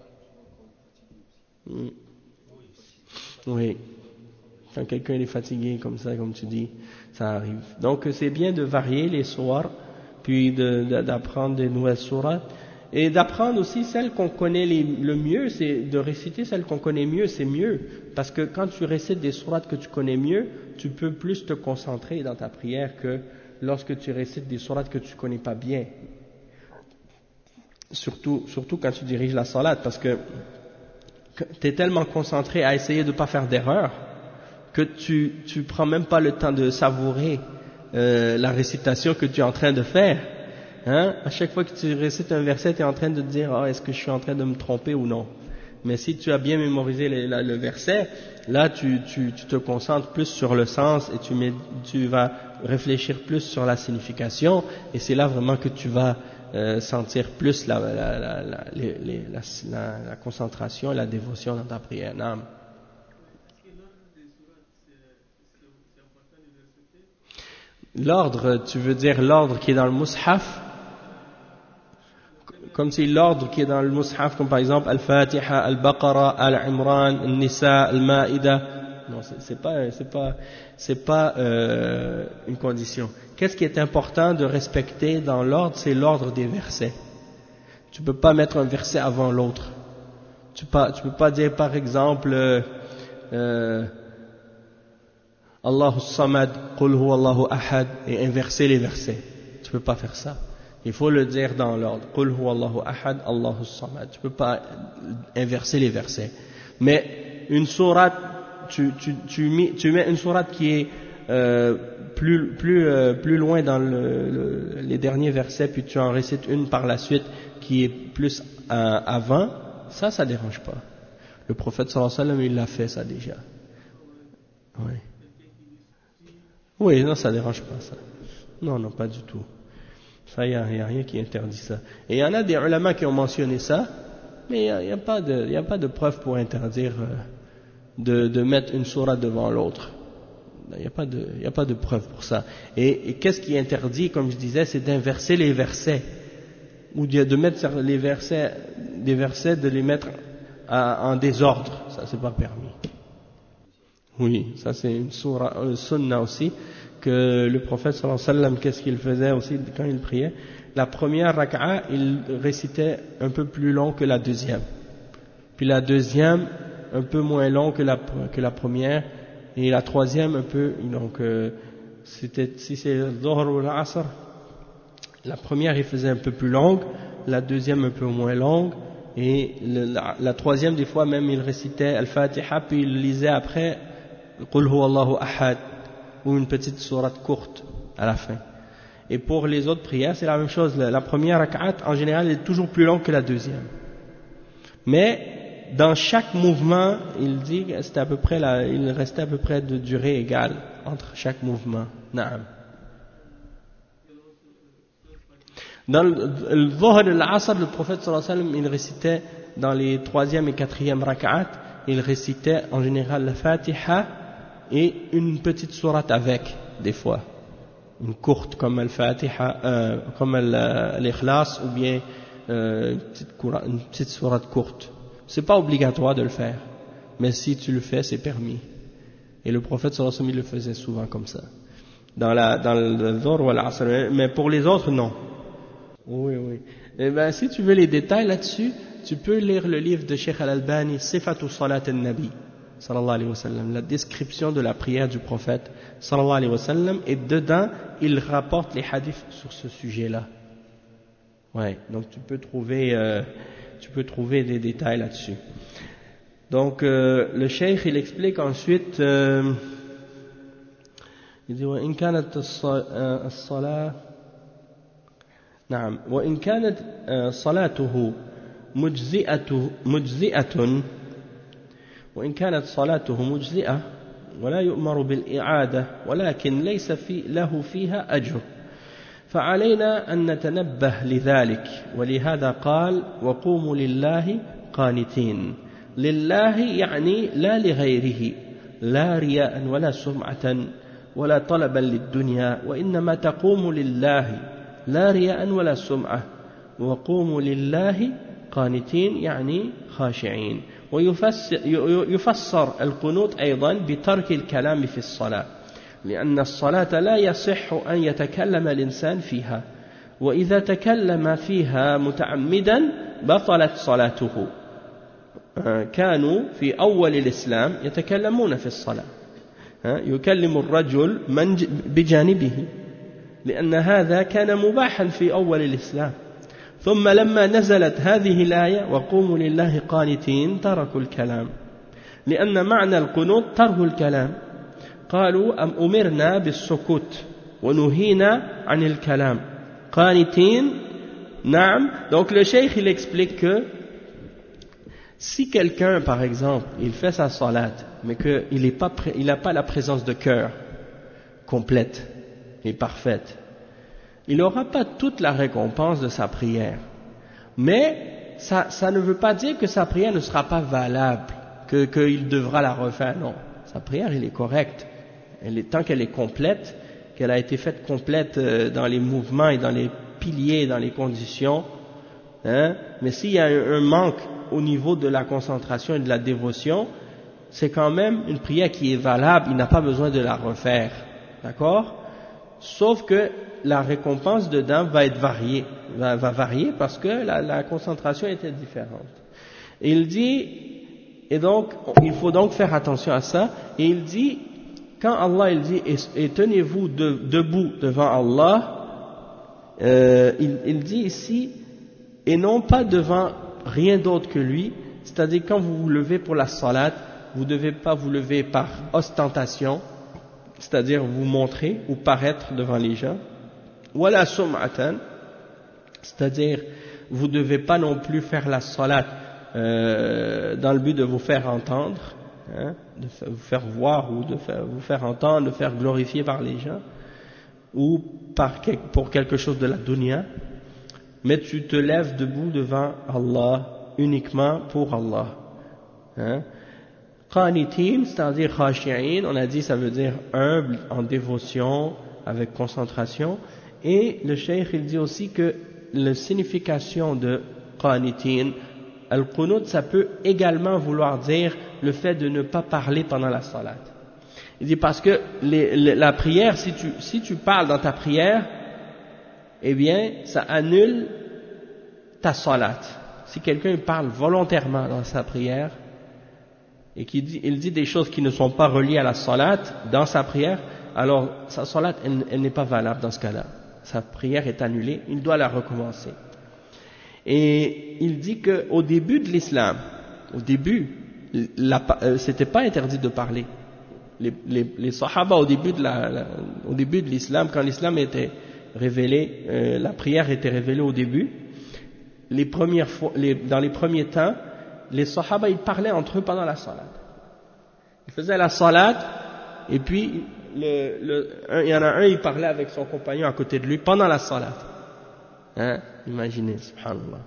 Oui, quand quelqu'un est fatigué comme ça, comme tu dis, ça arrive. Donc c'est bien de varier les sourates, puis de, de, d'apprendre des nouvelles sourates, et d'apprendre aussi celles qu'on connaît les, le mieux, c'est de réciter celles qu'on connaît mieux, c'est mieux, parce que quand tu récites des sourates que tu connais mieux, tu peux plus te concentrer dans ta prière que lorsque tu récites des sourates que tu connais pas bien. Surtout, surtout quand tu diriges la salat, parce que tu es tellement concentré à essayer de ne pas faire d'erreur que tu tu prends même pas le temps de savourer euh, la récitation que tu es en train de faire. Hein? À chaque fois que tu récites un verset, tu es en train de te dire oh, est-ce que je suis en train de me tromper ou non. Mais si tu as bien mémorisé le, la, le verset, là tu, tu, tu te concentres plus sur le sens et tu, mets, tu vas réfléchir plus sur la signification, et c'est là vraiment que tu vas Euh, sentir plus la, la, la, la, les, les, la, la, la concentration et la dévotion dans ta prière. Non. L'ordre, tu veux dire l'ordre qui est dans le mushaf, comme si l'ordre qui est dans le mushaf, comme par exemple Al-Fatiha, Al-Baqarah, Al-Imran, Al-Nisa, Al-Ma'ida. Non, c'est, c'est pas, c'est pas, c'est pas euh, une condition. Qu'est-ce qui est important de respecter dans l'ordre? C'est l'ordre des versets. Tu peux pas mettre un verset avant l'autre. Tu peux, tu peux pas dire par exemple euh, euh, Allahu Samad, Qul huwa Allahu Ahad et inverser les versets. Tu peux pas faire ça. Il faut le dire dans l'ordre. Qul huwa Allahu Ahad, Allahu Samad. Tu peux pas inverser les versets. Mais une sourate, tu, tu, tu, mets, tu mets une sourate qui est euh, plus, plus, euh, plus loin dans le, le, les derniers versets, puis tu en récites une par la suite qui est plus euh, avant, ça, ça dérange pas. Le prophète sallallahu alayhi wa sallam, il l'a fait ça déjà. Oui. Oui, non, ça dérange pas ça. Non, non, pas du tout. Ça, il n'y a, a rien qui interdit ça. Et il y en a des ulama qui ont mentionné ça, mais il n'y a, a pas de, il y a pas de preuve pour interdire euh, de, de mettre une sourate devant l'autre. Il n'y a pas de, il n'y a pas de preuve pour ça. Et, et qu'est-ce qui est interdit, comme je disais, c'est d'inverser les versets, ou de, de mettre les versets, des versets, de les mettre à, en désordre. Ça, c'est pas permis. Oui, ça c'est une sourate, une sunna aussi, que le prophète sallallahu alayhi wa sallam, qu'est-ce qu'il faisait aussi quand il priait? La première raka'a, il récitait un peu plus long que la deuxième. Puis la deuxième, un peu moins long que la, que la première. Et la troisième, un peu, donc, euh, c'était, si c'est le Dhuhr ou l'Asr, la première, il faisait un peu plus longue, la deuxième, un peu moins longue. Et le, la, la troisième, des fois, même, il récitait Al-Fatiha, puis il lisait après Qul huwa Allahu ahad, ou une petite sourate courte à la fin. Et pour les autres prières, c'est la même chose. La première rak'at, en général, est toujours plus longue que la deuxième. Mais dans chaque mouvement, il dit que c'était à peu près la, il restait à peu près de durée égale entre chaque mouvement. Naam. Dans le Dhuhr et l'Asr, le prophète sallallahu alayhi wa sallam, il récitait dans les troisième et quatrième rak'at, il récitait en général la Fatiha et une petite sourate avec, des fois. Une courte comme Al-Fatiha, euh, comme l'Ikhlas, ou bien euh, une, petite, une petite sourate courte. C'est pas obligatoire de le faire, mais si tu le fais, c'est permis. Et le prophète sallallahu alayhi wa sallam, il le faisait souvent comme ça. Dans, la, dans le Dhuhr ou l'Asr, mais pour les autres, non. Oui, oui. Eh ben, si tu veux les détails là-dessus, tu peux lire le livre de Cheikh Al-Albani, Sifatu Salat al-Nabi, sallallahu alayhi wa sallam, la description de la prière du prophète, sallallahu alayhi wa sallam, et dedans, il rapporte les hadiths sur ce sujet-là. Ouais, donc tu peux trouver, euh, tu peux trouver des détails là-dessus. Donc, euh, le Cheikh, il explique ensuite, euh, il dit, وإن كانت الصلاة نعم وإن كانت صلاته مجزئة مجزئة وإن كانت صلاته مجزئة ولا يؤمر بالإعادة ولكن ليس في له فيها أجر فعلينا أن نتنبه لذلك ولهذا قال وقوموا لله قانتين لله يعني لا لغيره لا رياء ولا سمعة ولا طلبا للدنيا وإنما تقوم لله لا رياء ولا سمعة وقوموا لله قانتين يعني خاشعين ويفسر القنوت أيضا بترك الكلام في الصلاة لأن الصلاة لا يصح أن يتكلم الإنسان فيها وإذا تكلم فيها متعمدا بطلت صلاته كانوا في أول الإسلام يتكلمون في الصلاة يكلم الرجل من بجانبه لأن هذا كان مباحا في أول الإسلام ثم لما نزلت هذه الآية وقوموا لله قانتين تركوا الكلام لأن معنى القنوت ترك الكلام قالوا أم أمرنا بالسكوت ونهينا عن الكلام قانتين نعم. Donc le cheikh il explique que si quelqu'un par exemple il fait sa salat mais qu'il n'est pas il n'a pas la présence de cœur complète et parfaite, il n'aura pas toute la récompense de sa prière. Mais ça, ça ne veut pas dire que sa prière ne sera pas valable, que, qu'il devra la refaire. Non, sa prière, elle est correcte. Elle est, tant qu'elle est complète, qu'elle a été faite complète dans les mouvements et dans les piliers, dans les conditions. Hein, mais s'il y a un, un manque au niveau de la concentration et de la dévotion, c'est quand même une prière qui est valable, il n'a pas besoin de la refaire. D'accord ? Sauf que la récompense dedans va être variée, va, va varier parce que la, la concentration était différente. Et il dit, et donc, il faut donc faire attention à ça, et il dit, quand Allah il dit, et, et tenez-vous de, debout devant Allah, euh, il, il dit ici, et non pas devant rien d'autre que lui, c'est-à-dire quand vous vous levez pour la salat, vous ne devez pas vous lever par ostentation, c'est-à-dire vous montrer ou paraître devant les gens. Wala sum'atan, c'est-à-dire vous ne devez pas non plus faire la salat euh, dans le but de vous faire entendre, hein, de vous faire voir ou de faire, vous faire entendre, de faire glorifier par les gens, ou par, pour quelque chose de la dunya, mais tu te lèves debout devant Allah uniquement pour Allah. Hein. Qanitin, c'est-à-dire khashi'in, on a dit ça veut dire humble, en dévotion, avec concentration. Et le cheikh il dit aussi que la signification de qanitin, al-qunut, ça peut également vouloir dire le fait de ne pas parler pendant la salat. Il dit parce que les, les, la prière, si tu, si tu parles dans ta prière, eh bien, ça annule ta salat. Si quelqu'un parle volontairement dans sa prière, et qu'il dit, il dit des choses qui ne sont pas reliées à la salat dans sa prière, alors sa salat, elle, elle n'est pas valable dans ce cas-là. Sa prière est annulée, il doit la recommencer. Et il dit qu'au début de l'islam, au début, la, euh, c'était pas interdit de parler. Les, les, les sahaba au début de la, la, au début de l'islam, quand l'islam était révélé, euh, la prière était révélée au début, les premières fois, les, dans les premiers temps, les sahaba ils parlaient entre eux pendant la salat. Ils faisaient la salat et puis le, le, un, il y en a un, il parlait avec son compagnon à côté de lui pendant la salat. Hein? Imaginez, subhanallah.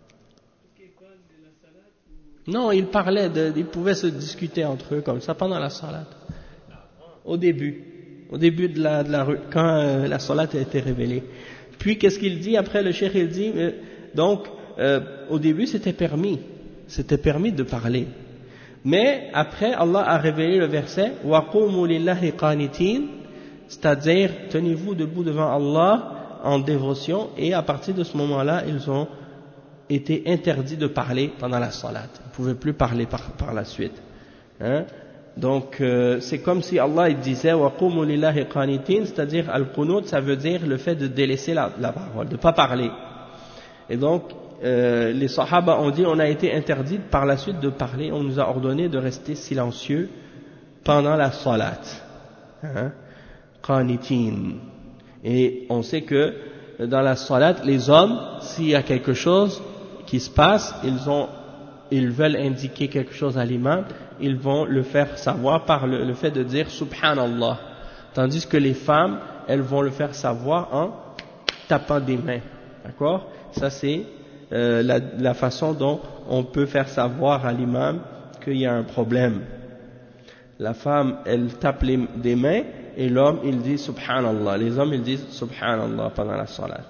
Non, ils parlaient, de, ils pouvaient se discuter entre eux comme ça pendant la salat. Au début, au début de la, de la quand euh, la salat a été révélée. Puis qu'est-ce qu'il dit après le cheikh il dit euh, donc euh, au début c'était permis, c'était permis de parler. Mais après Allah a révélé le verset wa qumu lillahi qanitin, c'est-à-dire tenez-vous debout devant Allah en dévotion, et à partir de ce moment-là ils ont été interdits de parler pendant la salat. Ils ne pouvaient plus parler par, par la suite. Hein? Donc euh, c'est comme si Allah il disait wa qumu lillahi qanitin, c'est-à-dire al-qunut, ça veut dire le fait de délaisser la, la parole, de ne pas parler. Et donc euh, les sahaba ont dit on a été interdit par la suite de parler, on nous a ordonné de rester silencieux pendant la salat. Hein? Qanitin. Et on sait que dans la salat, les hommes, s'il y a quelque chose qui se passe, ils ont, ils veulent indiquer quelque chose à l'imam, ils vont le faire savoir par le, le fait de dire subhanallah. Tandis que les femmes, elles vont le faire savoir en tapant des mains. D'accord? Ça c'est euh, la, la façon dont on peut faire savoir à l'imam qu'il y a un problème. La femme, elle tape les, des mains, et l'homme, il dit subhanallah. Les hommes, ils disent subhanallah pendant la salat.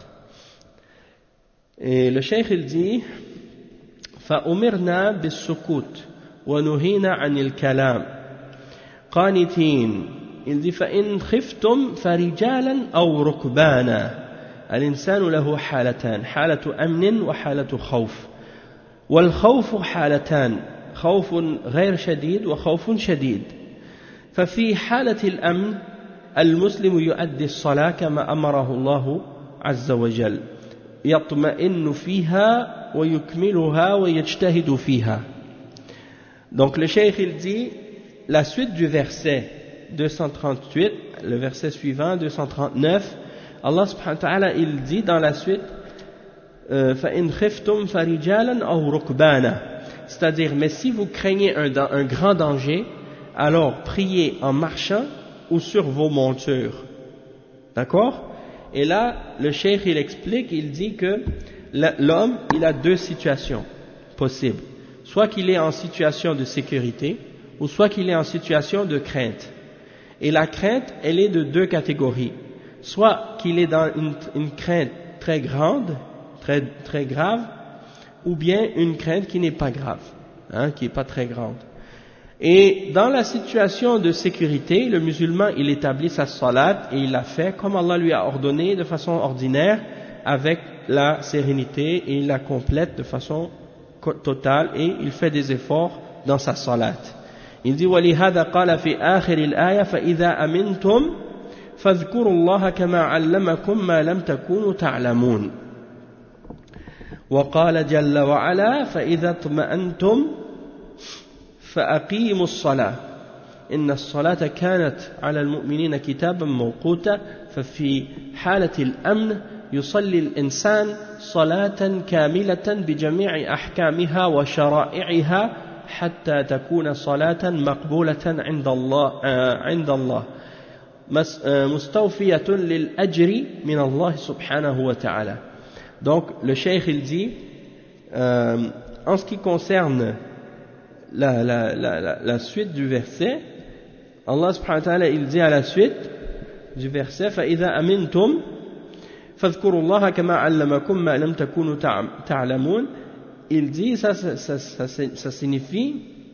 Et le cheikh, il dit فَأُمِرْنَا بِالسُّكُوتِ وَنُهِينَا عَنِ الْكَلَامِ قَانِتِينَ. Il dit فَإِنْ خِفْتُمْ فَرِجَالًا أَوْ رُكْبَانًا. الإنسان له حالتان، حالة أمن وحالة خوف. والخوف حالتان، خوف غير شديد وخوف شديد. ففي حالة الأمن المسلم يؤدي الصلاة كما أمره الله عز وجل، يطمئن فيها ويكملها ويجتهد فيها. Donc le cheikh il dit la suite du verset deux cent trente-huit, le verset suivant deux cent trente-neuf, Allah subhanahu wa ta'ala il dit dans la suite فَإِنْ خِفْتُمْ فَرِجَالًا أَوْ رُكْبَانًا, c'est-à-dire mais si vous craignez un, un grand danger, alors priez en marchant ou sur vos montures. D'accord? Et là, le cheikh il explique, il dit que l'homme, il a deux situations possibles. Soit qu'il est en situation de sécurité, ou soit qu'il est en situation de crainte. Et la crainte, elle est de deux catégories. Soit qu'il est dans une, une crainte très grande, très, très grave, ou bien une crainte qui n'est pas grave, hein, qui n'est pas très grande. Et dans la situation de sécurité, le musulman, il établit sa salat et il la fait comme Allah lui a ordonné de façon ordinaire, avec la sérénité, et il la complète de façon totale, et il fait des efforts dans sa salat. Il dit وَلِهَذَا قَالَ فِي آخِرِ الْآيَةِ فَإِذَا أَمِنْتُمْ فَاذْكُرُوا اللَّهَ كَمَا عَلَّمَكُمْ مَا لَمْ تَكُونُوا تَعْلَمُونَ. وقال جل وعلا فإذا اطمأنتم فأقيموا الصلاة إن الصلاة كانت على المؤمنين كتابا موقوتا ففي حالة الأمن يصلي الإنسان صلاة كاملة بجميع أحكامها وشرائعها حتى تكون صلاة مقبولة عند الله عند الله مستوفية للأجر من الله سبحانه وتعالى. Donc le cheikh il dit euh, en ce qui concerne la, la, la, la, la suite du verset, Allah subhanahu wa ta'ala il dit à la suite du verset فإذا أمنتم فاذكروا الله كما علمكم ما لم تكونوا تعلمون. Il dit ça, ça, ça, ça, ça signifie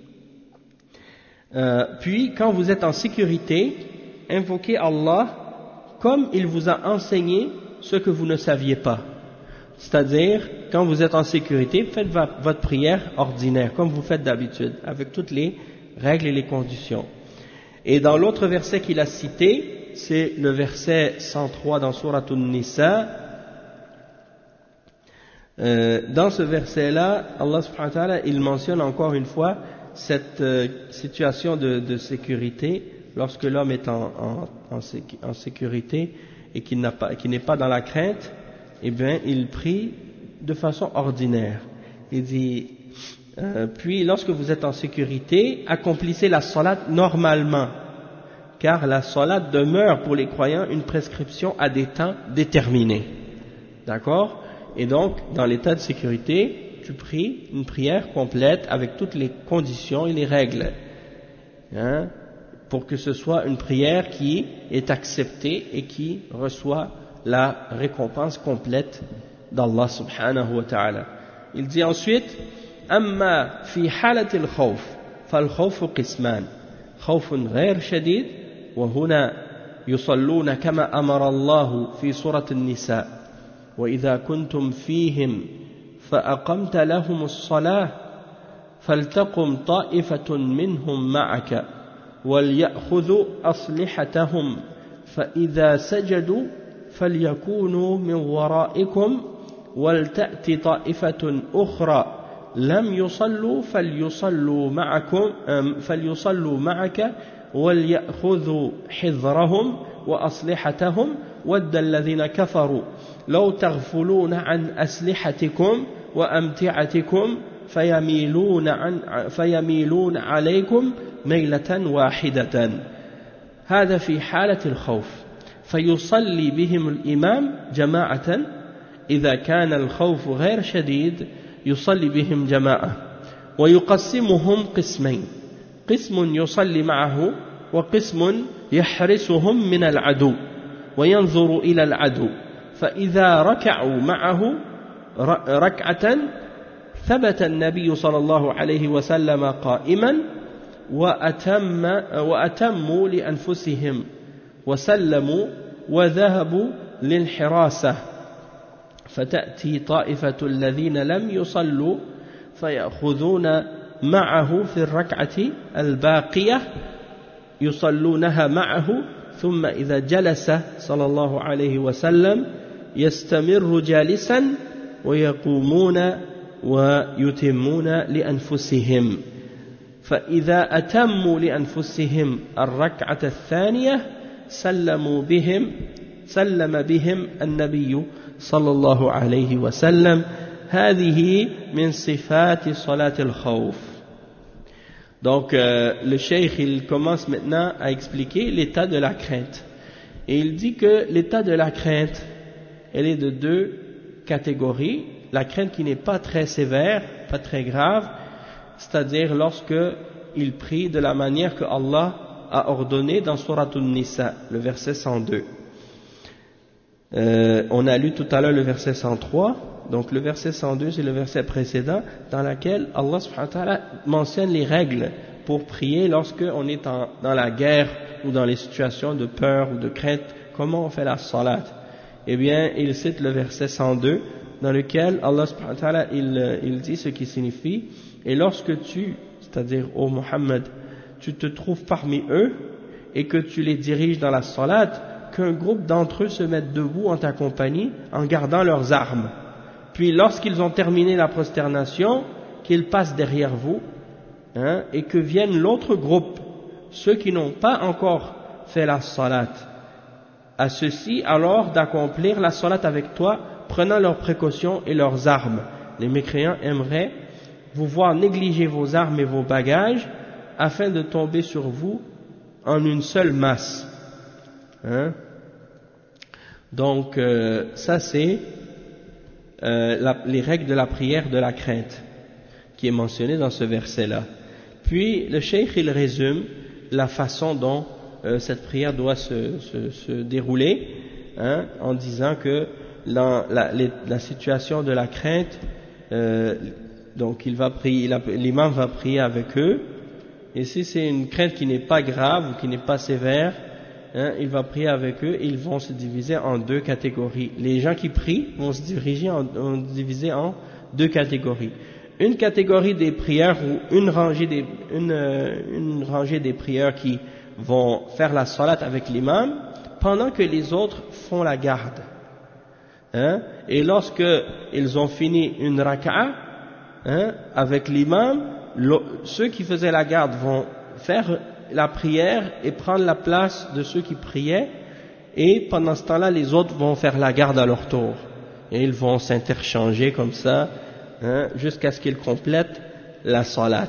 euh, puis quand vous êtes en sécurité, invoquez Allah comme il vous a enseigné ce que vous ne saviez pas. C'est-à-dire, quand vous êtes en sécurité, faites votre prière ordinaire, comme vous faites d'habitude, avec toutes les règles et les conditions. Et dans l'autre verset qu'il a cité, c'est le verset cent trois dans Sourate An-Nisa. Euh, dans ce verset-là, Allah subhanahu wa ta'ala, il mentionne encore une fois cette euh, situation de, de sécurité, lorsque l'homme est en, en, en, en sécurité et qu'il n'a pas, qu'il n'est pas dans la crainte, eh bien, il prie de façon ordinaire. Il dit, euh, puis lorsque vous êtes en sécurité, accomplissez la salat normalement, car la salat demeure pour les croyants une prescription à des temps déterminés. D'accord? Et donc, dans l'état de sécurité, tu pries une prière complète avec toutes les conditions et les règles, hein, pour que ce soit une prière qui est acceptée et qui reçoit la récompense complète d'Allah subhanahu wa ta'ala. Il dit ensuite, أما في حالة الخوف فالخوف قسمان خوف غير شديد وهنا يصلون كما أمر الله في سورة النساء وإذا كنتم فيهم فأقمت لهم الصلاة فلتقم طائفة منهم معك وليأخذوا أصلحتهم فإذا سجدوا فليكونوا من ورائكم ولتأت طائفة أخرى لم يصلوا فليصلوا معكم فليصلوا معك وليأخذوا حذرهم وأصلحتهم ود الذين كفروا لو تغفلون عن أسلحتكم وأمتعتكم فيميلون عن فيميلون عليكم ميلة واحدة. هذا في حالة الخوف فيصلي بهم الإمام جماعة إذا كان الخوف غير شديد يصلي بهم جماعة ويقسمهم قسمين قسم يصلي معه وقسم يحرسهم من العدو وينظر إلى العدو فإذا ركعوا معه ركعة ثبت النبي صلى الله عليه وسلم قائما وأتم وأتموا لأنفسهم وسلموا وذهبوا للحراسة فتأتي طائفة الذين لم يصلوا فيأخذون معه في الركعة الباقية يصلونها معه ثم إذا جلس صلى الله عليه وسلم يستمر جالسا ويقومون ويتمون لأنفسهم فإذا أتموا لأنفسهم الركعة الثانية سلموا بهم سلم بهم النبي صلى الله عليه وسلم هذه من صفات صلاة الخوف. Donc euh, le cheikh il commence maintenant à expliquer l'état de la crainte et il dit que l'état de la crainte elle est de deux catégories. La crainte qui n'est pas très sévère, pas très grave, c'est-à-dire lorsque il prie de la manière que Allah a ordonné dans Sourate An-Nisa, le verset cent deux. Euh, on a lu tout à l'heure le verset cent trois, donc le verset cent deux c'est le verset précédent dans lequel Allah subhanahu wa ta'ala mentionne les règles pour prier lorsque on est en, dans la guerre ou dans les situations de peur ou de crainte, comment on fait la salat. Eh bien il cite le verset cent deux dans lequel Allah subhanahu wa ta'ala il, il dit ce qui signifie, et lorsque tu, c'est-à-dire ô Muhammad, tu te trouves parmi eux et que tu les diriges dans la salat, qu'un groupe d'entre eux se mette debout en ta compagnie en gardant leurs armes. Puis lorsqu'ils ont terminé la prosternation, qu'ils passent derrière vous, hein, et que vienne l'autre groupe ceux qui n'ont pas encore fait la salat, à ceux-ci alors d'accomplir la salat avec toi, prenant leurs précautions et leurs armes. Les mécréants aimeraient vous voir négliger vos armes et vos bagages afin de tomber sur vous en une seule masse. Hein? Donc euh, ça c'est euh, la, les règles de la prière de la crainte qui est mentionnée dans ce verset-là. Puis le cheikh il résume la façon dont euh, cette prière doit se, se, se dérouler, hein, en disant que dans la, les, la situation de la crainte, euh, donc il va prier, l'imam va prier avec eux, et si c'est une crainte qui n'est pas grave ou qui n'est pas sévère, hein, il va prier avec eux, et ils vont se diviser en deux catégories. Les gens qui prient vont se diriger en, vont se diviser en deux catégories. Une catégorie des prières ou une rangée des, une, une rangée des prières qui vont faire la salat avec l'imam pendant que les autres font la garde. Hein? Et lorsque ils ont fini une raka'a, hein, avec l'imam, ceux qui faisaient la garde vont faire la prière et prendre la place de ceux qui priaient, et pendant ce temps-là les autres vont faire la garde à leur tour, et ils vont s'interchanger comme ça, hein, jusqu'à ce qu'ils complètent la salat.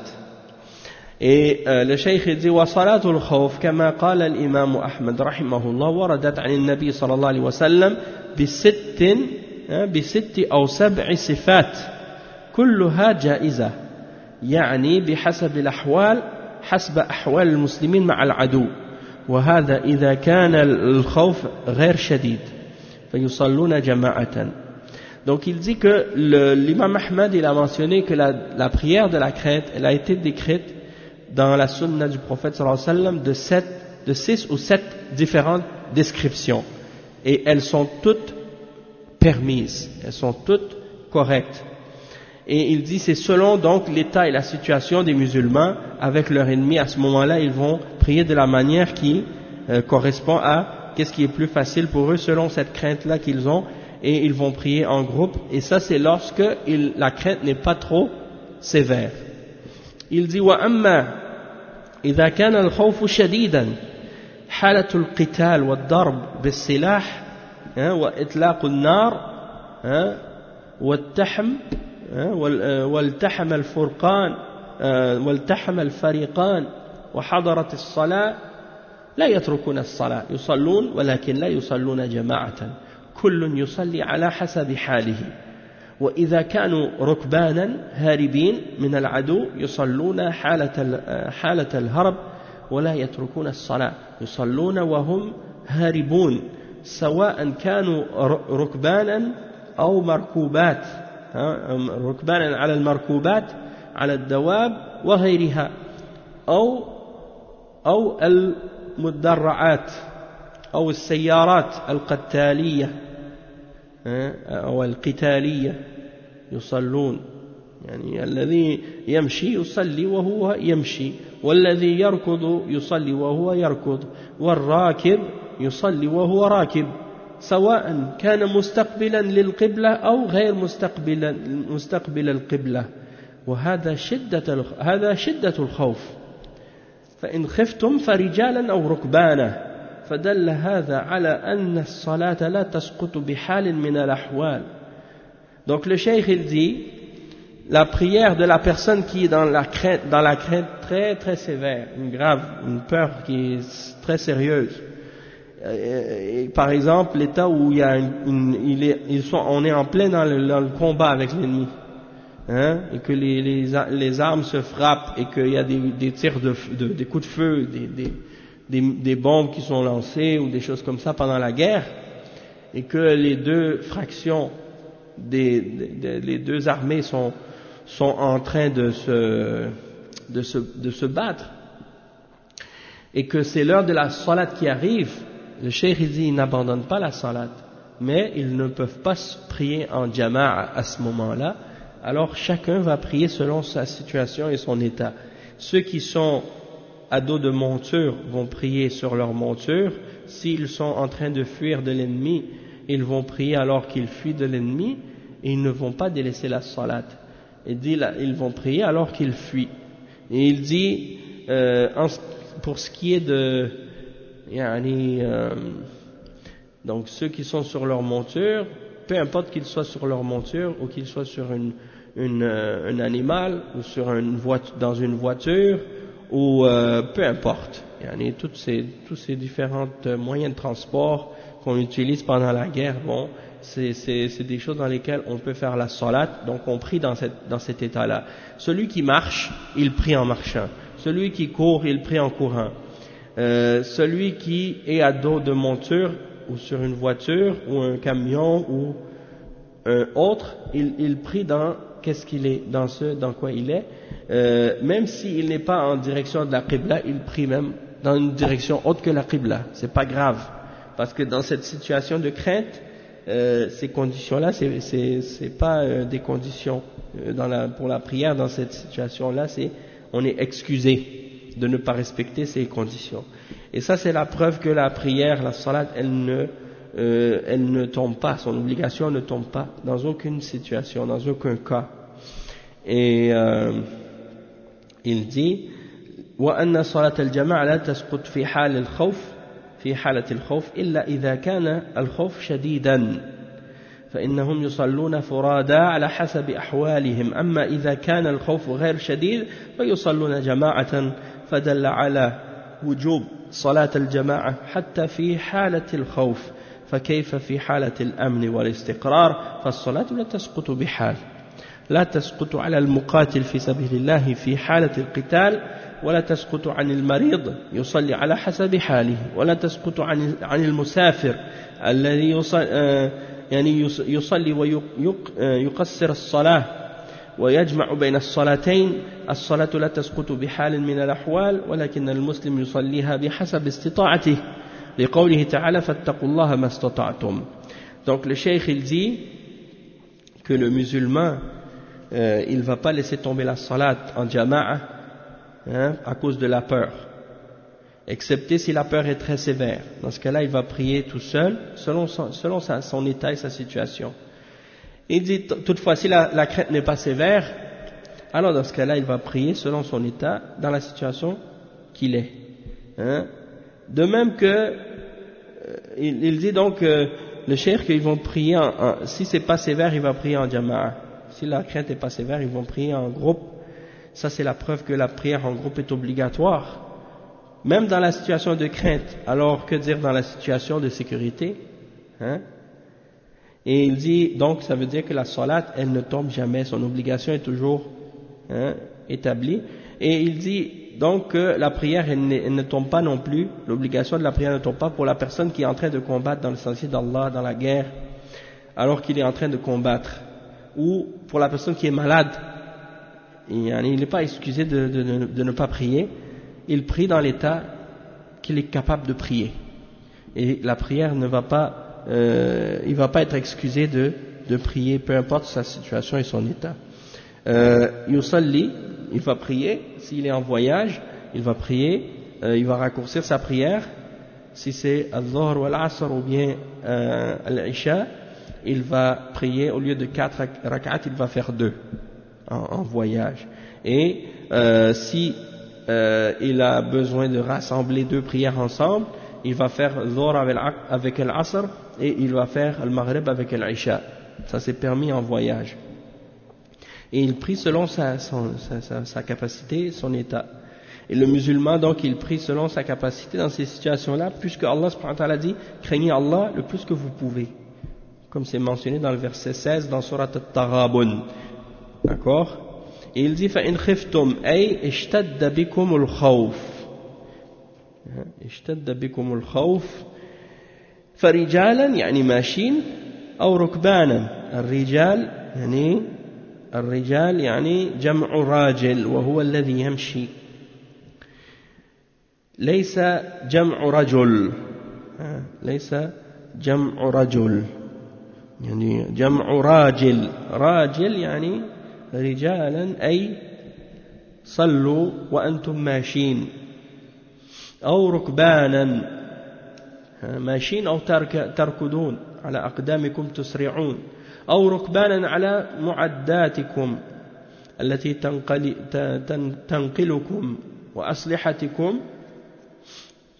Et euh, le cheikh dit wa salatul khawf kama qala al-imam Ahmad rahimahullah waradat 'an an-nabi sallallahu alayhi wa sallam bi sittin bi sitti aw sab'i sifat kulluha ja'iza يعني بحسب الأحوال حسب أحوال المسلمين مع العدو وهذا إذا كان الخوف غير شديد فيصلون جماعة. Donc il dit que l'imam Ahmad il a mentionné que la, la prière de la crainte elle a été décrite dans la sunna du prophète sallallahu alayhi wa sallam de, sept, de six ou sept différentes descriptions, et elles sont toutes permises, elles sont toutes correctes. Et il dit c'est selon donc l'état et la situation des musulmans avec leur ennemi. À ce moment-là ils vont prier de la manière qui euh, correspond à qu'est-ce qui est plus facile pour eux selon cette crainte-là qu'ils ont, et ils vont prier en groupe, et ça c'est lorsque il, la crainte n'est pas trop sévère. Il dit wa amma idha kana al-khawfu shadidan halatu al-qital wad-darb bis-silah wa itlaq an-nar wat-tahm والتحم الفرقان والتحم الفريقان وحضرت الصلاة لا يتركون الصلاة يصلون ولكن لا يصلون جماعة كل يصلي على حسب حاله. وإذا كانوا ركبانا هاربين من العدو يصلون حالة حالة الهرب ولا يتركون الصلاة يصلون وهم هاربون سواء كانوا ركبانا أو مركوبات ركبانا على المركوبات على الدواب وغيرها أو أو المدرعات أو السيارات القتالية أو القتالية يصلون. يعني الذي يمشي يصلي وهو يمشي، والذي يركض يصلي وهو يركض، والراكب يصلي وهو راكب، سواء كان مستقبلا للقبلة أو غير مستقبلا مستقبل القبلة. وهذا شدة هذا شدة الخوف. فإن خفتم فرجالا أو ركبانا فدل هذا على أن الصلاة لا تسقط بحال من الأحوال. Donc le cheikh il dit la prière de la personne qui est dans la crainte, dans la crainte très très sévère, une grave, une peur qui est très sérieuse. Et par exemple l'état où il y a une, une, il est, ils sont, on est en plein dans le, dans le combat avec l'ennemi, hein, et que les, les, les armes se frappent et qu'il y a des, des tirs de, de, des coups de feu, des, des, des, des bombes qui sont lancées ou des choses comme ça pendant la guerre, et que les deux fractions des, des les deux armées sont, sont en train de se, de se, de se battre, et que c'est l'heure de la salat qui arrive. Le cheikh il dit ils n'abandonnent pas la salat, mais ils ne peuvent pas prier en jama'a à ce moment-là. Alors chacun va prier selon sa situation et son état. Ceux qui sont à dos de monture vont prier sur leur monture. S'ils sont en train de fuir de l'ennemi, ils vont prier alors qu'ils fuient de l'ennemi, et ils ne vont pas délaisser la salat. Il dit là, ils vont prier alors qu'ils fuient. Et il dit euh, en, pour ce qui est de yani, euh, donc ceux qui sont sur leur monture, peu importe qu'ils soient sur leur monture ou qu'ils soient sur une, une, euh, un animal ou sur une voiture, dans une voiture ou euh, peu importe, yani, toutes ces, tous ces différents moyens de transport qu'on utilise pendant la guerre, bon, c'est, c'est, c'est des choses dans lesquelles on peut faire la salat, donc on prie dans, cette, dans cet état-là. Celui qui marche, il prie en marchant. Celui qui court, il prie en courant. Euh, celui qui est à dos de monture ou sur une voiture ou un camion ou un autre, il, il prie dans qu'est-ce qu'il est, dans ce dans quoi il est. Euh, même s'il n'est pas en direction de la Qibla, il prie même dans une direction autre que la Qibla. C'est pas grave, parce que dans cette situation de crainte, euh, ces conditions-là, c'est c'est c'est pas euh, des conditions euh, dans la pour la prière. Dans cette situation-là, c'est on est excusé de ne pas respecter ces conditions. Et ça, c'est la preuve que la prière, la salat, elle ne euh, elle ne tombe pas, son obligation ne tombe pas dans aucune situation, dans aucun cas. Et euh, il dit وأن صلاة الجماعة لا تسقط في حال الخوف في حالة الخوف إلا إذا كان الخوف شديدا فإنهم يصلون فرادى على حسب أحوالهم أما إذا كان الخوف غير شديد فيصلون جماعة فدل على وجوب صلاة الجماعة حتى في حالة الخوف فكيف في حالة الأمن والاستقرار فالصلاة لا تسقط بحال لا تسقط على المقاتل في سبيل الله في حالة القتال ولا تسقط عن المريض يصلي على حسب حاله ولا تسقط عن عن المسافر الذي يصلي يعني يصلي ويقصر الصلاة ويجمع بين الصلاتين الصلاة لا تسقط بحال من الأحوال ولكن المسلم يصليها بحسب استطاعته لقوله تعالى فاتقوا الله ما استطعتم. Donc le cheikh il dit que le musulman euh, il ne va pas laisser tomber la salat en jama'a hein, à cause de la peur, excepté si la peur est très sévère. Dans ce cas-là, il va prier tout seul, selon son, selon sa, son état et sa situation. Il dit toutefois, si la, la crainte n'est pas sévère, alors dans ce cas-là, il va prier selon son état, dans la situation qu'il est. Hein. De même que, euh, il, il dit donc, euh, le cheikh qu'ils vont prier, en, en, si c'est pas sévère, il va prier en jama'a. Si la crainte n'est pas sévère, ils vont prier en groupe. Ça, c'est la preuve que la prière en groupe est obligatoire. Même dans la situation de crainte, alors que dire dans la situation de sécurité hein? Et il dit, donc ça veut dire que la salat, elle ne tombe jamais, son obligation est toujours hein, établie. Et il dit donc que la prière, elle ne, elle ne tombe pas non plus, l'obligation de la prière ne tombe pas pour la personne qui est en train de combattre dans le sentier d'Allah, dans la guerre, alors qu'il est en train de combattre, ou pour la personne qui est malade. Et, il n'est pas excusé de, de, de, de ne pas prier. Il prie dans l'état qu'il est capable de prier. Et la prière ne va pas, euh, il ne va pas être excusé de, de prier, peu importe sa situation et son état. Euh, yusalli, il va prier. S'il est en voyage, il va prier. Euh, il va raccourcir sa prière. Si c'est al-Dhuhr ou al-Asr ou bien euh, al-Isha, il va prier au lieu de quatre rak'at, il va faire deux en, en voyage. Et euh, si Euh, il a besoin de rassembler deux prières ensemble, il va faire Dhuhr avec l'Asr et il va faire le Maghrib avec l'Isha. Ça c'est permis en voyage. Et il prie selon sa, son, sa, sa, sa capacité, son état. Et le musulman donc il prie selon sa capacité dans ces situations-là, puisque Allah subhanahu wa ta'ala dit craignez Allah le plus que vous pouvez, comme c'est mentionné dans le verset seize dans Surat At-Taghabun. D'accord? Et il dit فَإِنْ خِفْتُمْ أي اشتد بكم الخوف اشتد بكم الخوف فرجالا يعني ماشين أو ركبانا الرجال يعني الرجال يعني جمع راجل وهو الذي يمشي ليس جمع رجل ليس جمع رجل يعني جمع راجل راجل يعني رجالا أي صلوا وأنتم ماشين أو ركبانا ماشين أو تركضون على أقدامكم تسرعون أو ركبانا على معداتكم التي تنقل تنقلكم وأسلحتكم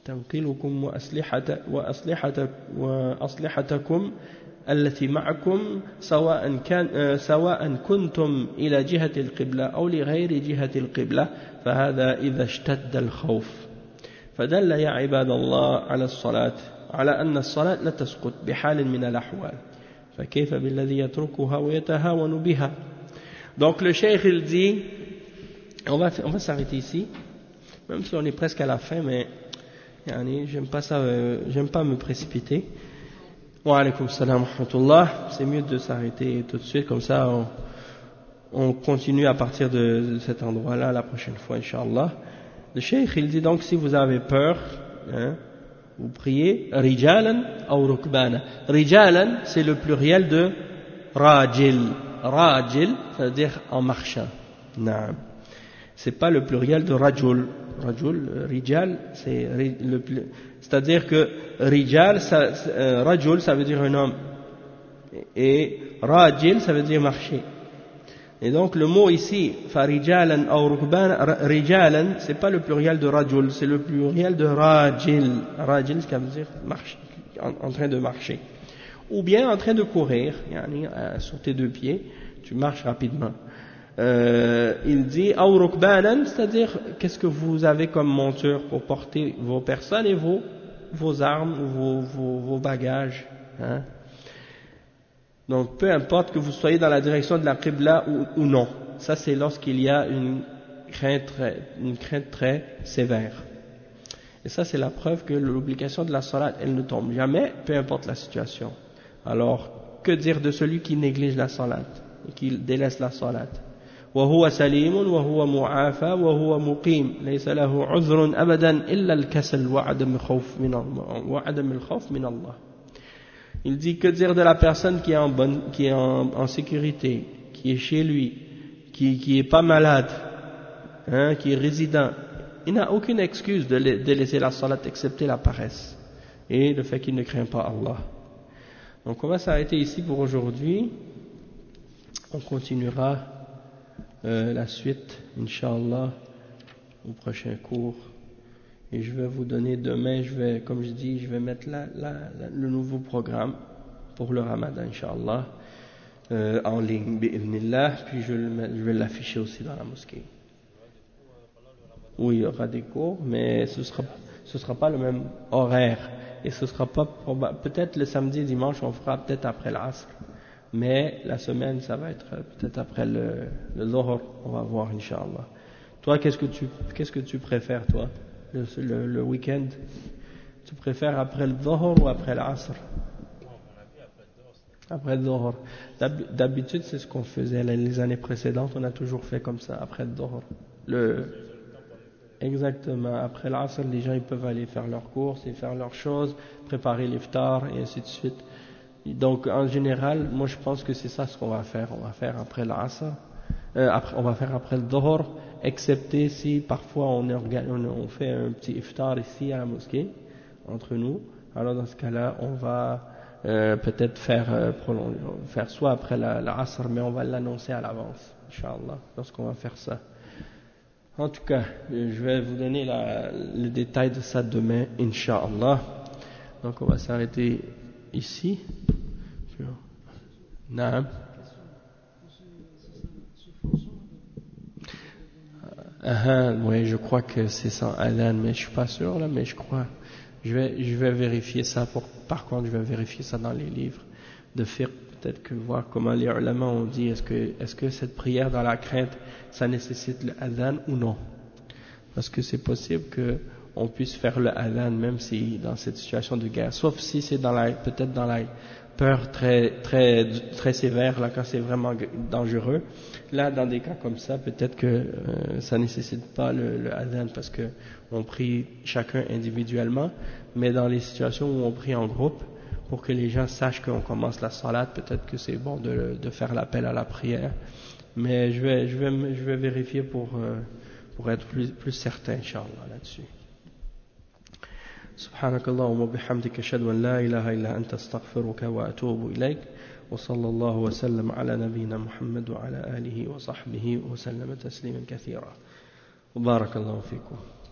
تنقلكم وأسلحة وأسلحة وأسلحتكم التي معكم سواء كان سواء كنتم إلى جهة القبلة أو لغير جهة القبلة فهذا إذا اشتد الخوف فدل يا عباد الله على الصلاة على أن الصلاة لا تسقط بحال من الأحوال فكيف بالذي يتركها ويتهاون بها. Donc le cheikh il dit on va on va s'arrêter ici même si on est presque à la fin mais yani, j'aime pas ça euh, j'aime pas me précipiter. Wa alaykoum salam wa rahmatullah. C'est mieux de s'arrêter tout de suite comme ça on, on continue à partir de, de cet endroit là la prochaine fois inshallah. Le cheikh il dit donc si vous avez peur hein, vous priez rijalan ou rukbana. Rijalan c'est le pluriel de rajil. Rajil ça veut dire en marchant. Naam. C'est pas le pluriel de rajul. Rajul, rijal, c'est le c'est-à-dire que rijal, ça, euh, rajul, ça veut dire un homme, et rajil, ça veut dire marcher. Et donc le mot ici, farijalan ou rukban, rijalan, c'est pas le pluriel de rajul, c'est le pluriel de rajil. Rajil, ça veut dire marcher, en, en train de marcher, ou bien en train de courir, yani, sur tes deux pieds, tu marches rapidement. Euh, il dit aw rukbanan, c'est-à-dire qu'est-ce que vous avez comme monture pour porter vos personnes et vos, vos armes ou vos, vos, vos bagages hein? Donc peu importe que vous soyez dans la direction de la qibla ou, ou non, ça c'est lorsqu'il y a une crainte, une crainte très sévère et ça c'est la preuve que l'obligation de la salat elle ne tombe jamais peu importe la situation. Alors que dire de celui qui néglige la salat et qui délaisse la salat? وهو سليم وهو معافى وهو مقيم ليس له عذر أبدا إلا الكسل وعدم الخوف من الله وعدم الخوف من الله. Il dit que dire de la personne qui est en bonne, qui est en, en sécurité, qui est chez lui, qui qui est pas malade, hein, qui est résident. Il n'a aucune excuse de, de laisser la salat excepté la paresse et le fait qu'il ne craint pas Allah. Donc on va s'arrêter ici pour aujourd'hui. On continuera Euh, la suite, Inch'Allah, au prochain cours. Et je vais vous donner demain, je vais, comme je dis, je vais mettre la, la, la, le nouveau programme pour le Ramadan, Inch'Allah, euh, en ligne, bi'idhnillah, puis je, le, je vais l'afficher aussi dans la mosquée. Oui, il y aura des cours, mais ce sera, ce sera pas le même horaire. Et ce sera pas, peut-être le samedi et dimanche, on fera peut-être après l'Asr. Mais la semaine, ça va être peut-être après le, le Zohar, on va voir, Inch'Allah. Toi, qu'est-ce que tu, qu'est-ce que tu préfères, toi, le, le, le week-end? Tu préfères après le Zohar ou après l'Asr? Après le Zohar. D'habitude, c'est ce qu'on faisait les années précédentes, on a toujours fait comme ça, après le Zohar. Le, exactement, après l'Asr, les gens ils peuvent aller faire leurs courses et faire leurs choses, préparer l'iftar et ainsi de suite. Donc en général, moi je pense que c'est ça ce qu'on va faire. On va faire après l'Asr, euh, après, on va faire après le Dhuhr, excepté si parfois on, est, on, on fait un petit iftar ici à la mosquée, entre nous. Alors dans ce cas-là, on va euh, peut-être faire, euh, prolonger, faire soit après l'Asr, mais on va l'annoncer à l'avance, Inch'Allah, lorsqu'on va faire ça. En tout cas, je vais vous donner la, le détail de ça demain, Inch'Allah. Donc on va s'arrêter ici. Naam. Ah, oui, je crois que c'est sans adhan, mais je suis pas sûr là, mais je crois. Je vais, je vais vérifier ça. Pour, par contre, je vais vérifier ça dans les livres de fiqh, peut-être que voir comment les ulama ont dit. Est-ce que, est-ce que cette prière dans la crainte, ça nécessite le adhan ou non? Parce que c'est possible que on puisse faire le adhan même si dans cette situation de guerre, sauf si c'est dans la, peut-être dans la peur très très très sévère là quand c'est vraiment dangereux. Là dans des cas comme ça peut-être que euh, ça nécessite pas le, le adhan parce que on prie chacun individuellement, mais dans les situations où on prie en groupe pour que les gens sachent qu'on commence la salat, peut-être que c'est bon de, de faire l'appel à la prière. Mais je vais je vais je vais vérifier pour euh, pour être plus plus certain inchallah là-dessus. سبحانك اللهم وبحمدك أشهد أن لا إله إلا أنت أستغفرك وأتوب إليك وصلى الله وسلم على نبينا محمد وعلى آله وصحبه وسلم تسليما كثيرا وبارك الله فيكم.